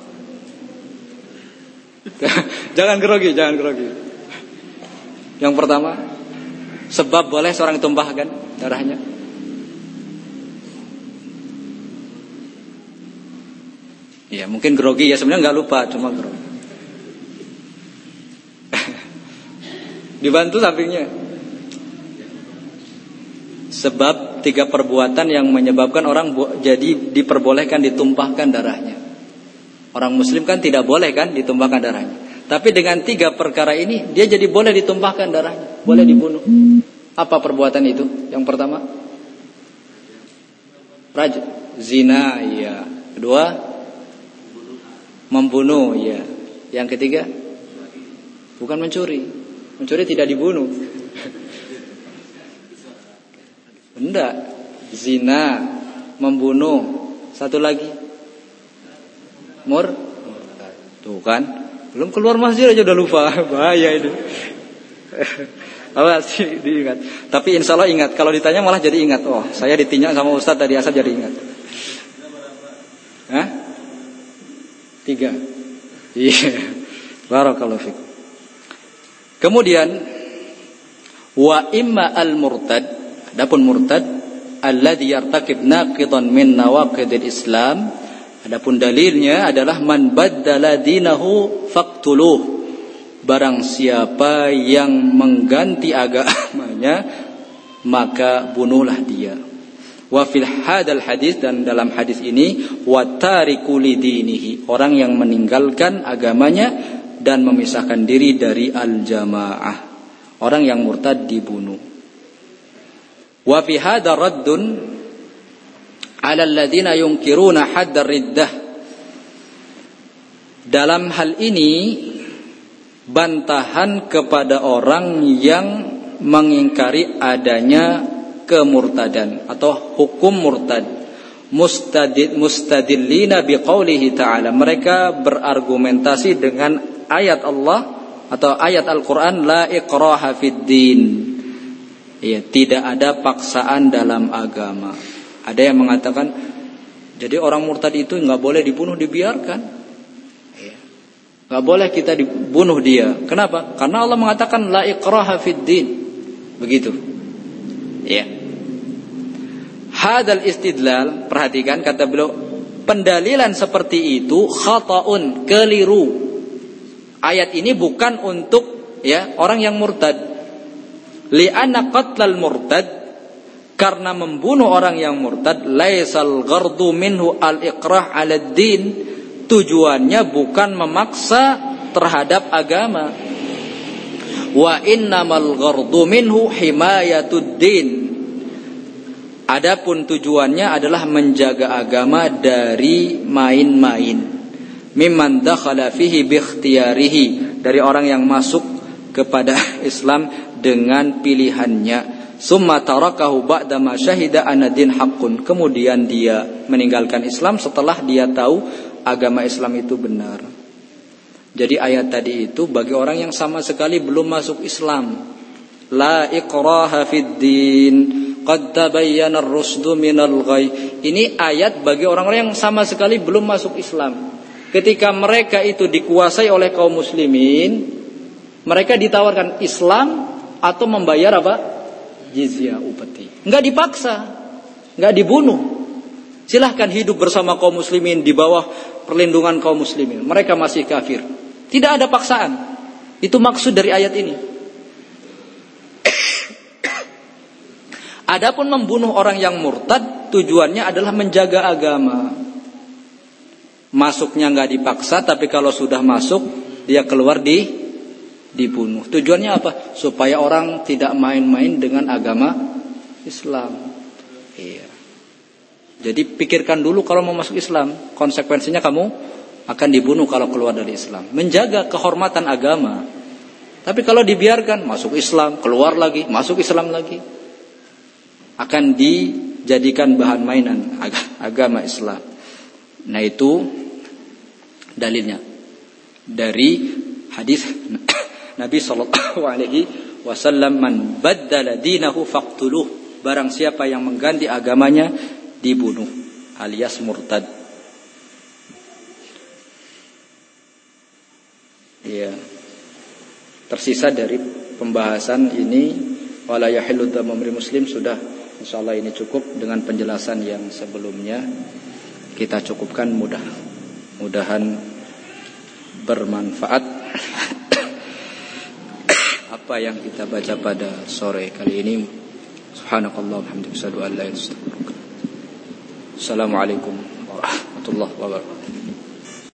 A: Jangan grogi. Yang pertama, sebab boleh seorang tumpahkan darahnya. Ya, mungkin grogi ya, sebenarnya enggak lupa, cuma grogi. Dibantu sampingnya. Sebab 3 perbuatan yang menyebabkan orang jadi diperbolehkan ditumpahkan darahnya. Orang muslim kan tidak boleh kan ditumpahkan darahnya. Tapi dengan 3 perkara ini dia jadi boleh ditumpahkan darahnya, boleh dibunuh. Apa perbuatan itu? Yang pertama, zina, iya. Kedua, membunuh, iya. Yang ketiga, bukan mencuri. Mencuri tidak dibunuh. Enggak, zina, membunuh, satu lagi tuh kan, belum keluar masjid aja udah lupa, bahaya ini. Awas diingat. Tapi insya Allah ingat. Kalau ditanya malah jadi ingat. Oh, saya ditinjak sama Ustadz tadi asal jadi ingat. Hah? 3. Iya. Barakallahu fikum. Kemudian wa imma al-murtad, adapun murtad alladzi yartakib naqidan min nawaqidil Islam, adapun dalilnya adalah man baddala dinahu faqtuluh. Barang siapa yang mengganti agamanya maka bunuhlah dia. Wa fil hadal hadis, dan dalam hadis ini wa tariku lidinihi, orang yang meninggalkan agamanya dan memisahkan diri dari al-jamaah, orang yang murtad dibunuh. Wa fi hadha raddun 'ala alladziina yunkiruna hadd ar-riddah. Dalam hal ini bantahan kepada orang yang mengingkari adanya kemurtadan atau hukum murtad. Mustadillina biqaulihi ta'ala, mereka berargumentasi dengan ayat Allah atau ayat Al-Quran, la ikraha fid din, ya, tidak ada paksaan dalam agama. Ada yang mengatakan jadi orang murtad itu nggak boleh dibunuh, dibiarkan. Gak boleh kita dibunuh dia. Kenapa? Karena Allah mengatakan la ikraha fid din. Begitu. Ya. Hadal istidlal, perhatikan kata beliau, pendalilan seperti itu khata'un, keliru. Ayat ini bukan untuk ya orang yang murtad. Li'anna qatlal murtad, karena membunuh orang yang murtad, laisal ghardu minhu al-ikrah 'ala ad-din. Tujuannya bukan memaksa terhadap agama. Wa innamal ghardu minhu himayatud din. Adapun tujuannya adalah menjaga agama dari main-main. Mimman dakhala fihi bi ikhtiyarihi, dari orang yang masuk kepada Islam dengan pilihannya. Summa tarakahu ba'da ma syahida anna din haqqun. Kemudian dia meninggalkan Islam setelah dia tahu agama Islam itu benar. Jadi ayat tadi itu bagi orang yang sama sekali belum masuk Islam. La ikraha fid din, qad tabayyana ar-rusdu minal ghayy. Ini ayat bagi orang-orang yang sama sekali belum masuk Islam. Ketika mereka itu dikuasai oleh kaum muslimin, mereka ditawarkan Islam atau membayar apa? Jizyah, upeti. Enggak dipaksa, enggak dibunuh. Silahkan hidup bersama kaum muslimin di bawah perlindungan kaum muslimin. Mereka masih kafir. Tidak ada paksaan. Itu maksud dari ayat ini. Adapun membunuh orang yang murtad, tujuannya adalah menjaga agama. Masuknya nggak dipaksa, tapi kalau sudah masuk, dia keluar dibunuh. Tujuannya apa? Supaya orang tidak main-main dengan agama Islam. Iya. Jadi pikirkan dulu kalau mau masuk Islam, konsekuensinya kamu akan dibunuh kalau keluar dari Islam. Menjaga kehormatan agama. Tapi kalau dibiarkan masuk Islam, keluar lagi, masuk Islam lagi, akan dijadikan bahan mainan agama Islam. Nah itu dalilnya dari hadis Nabi sallallahu alaihi wasallam, man baddala dinahu faqtuluh. Barang siapa yang mengganti agamanya dibunuh, alias murtad. Ya. Tersisa dari pembahasan ini wala yahillu damu muslim sudah, insyaallah ini cukup dengan penjelasan yang sebelumnya. Kita cukupkan, mudah-mudahan bermanfaat apa yang kita baca pada sore kali ini. Subhanakallah walhamdulillah, asyhadu an la ilaha illa anta, astaghfiruka wa atubu ilaik. Assalamualaikum warahmatullahi wabarakatuh.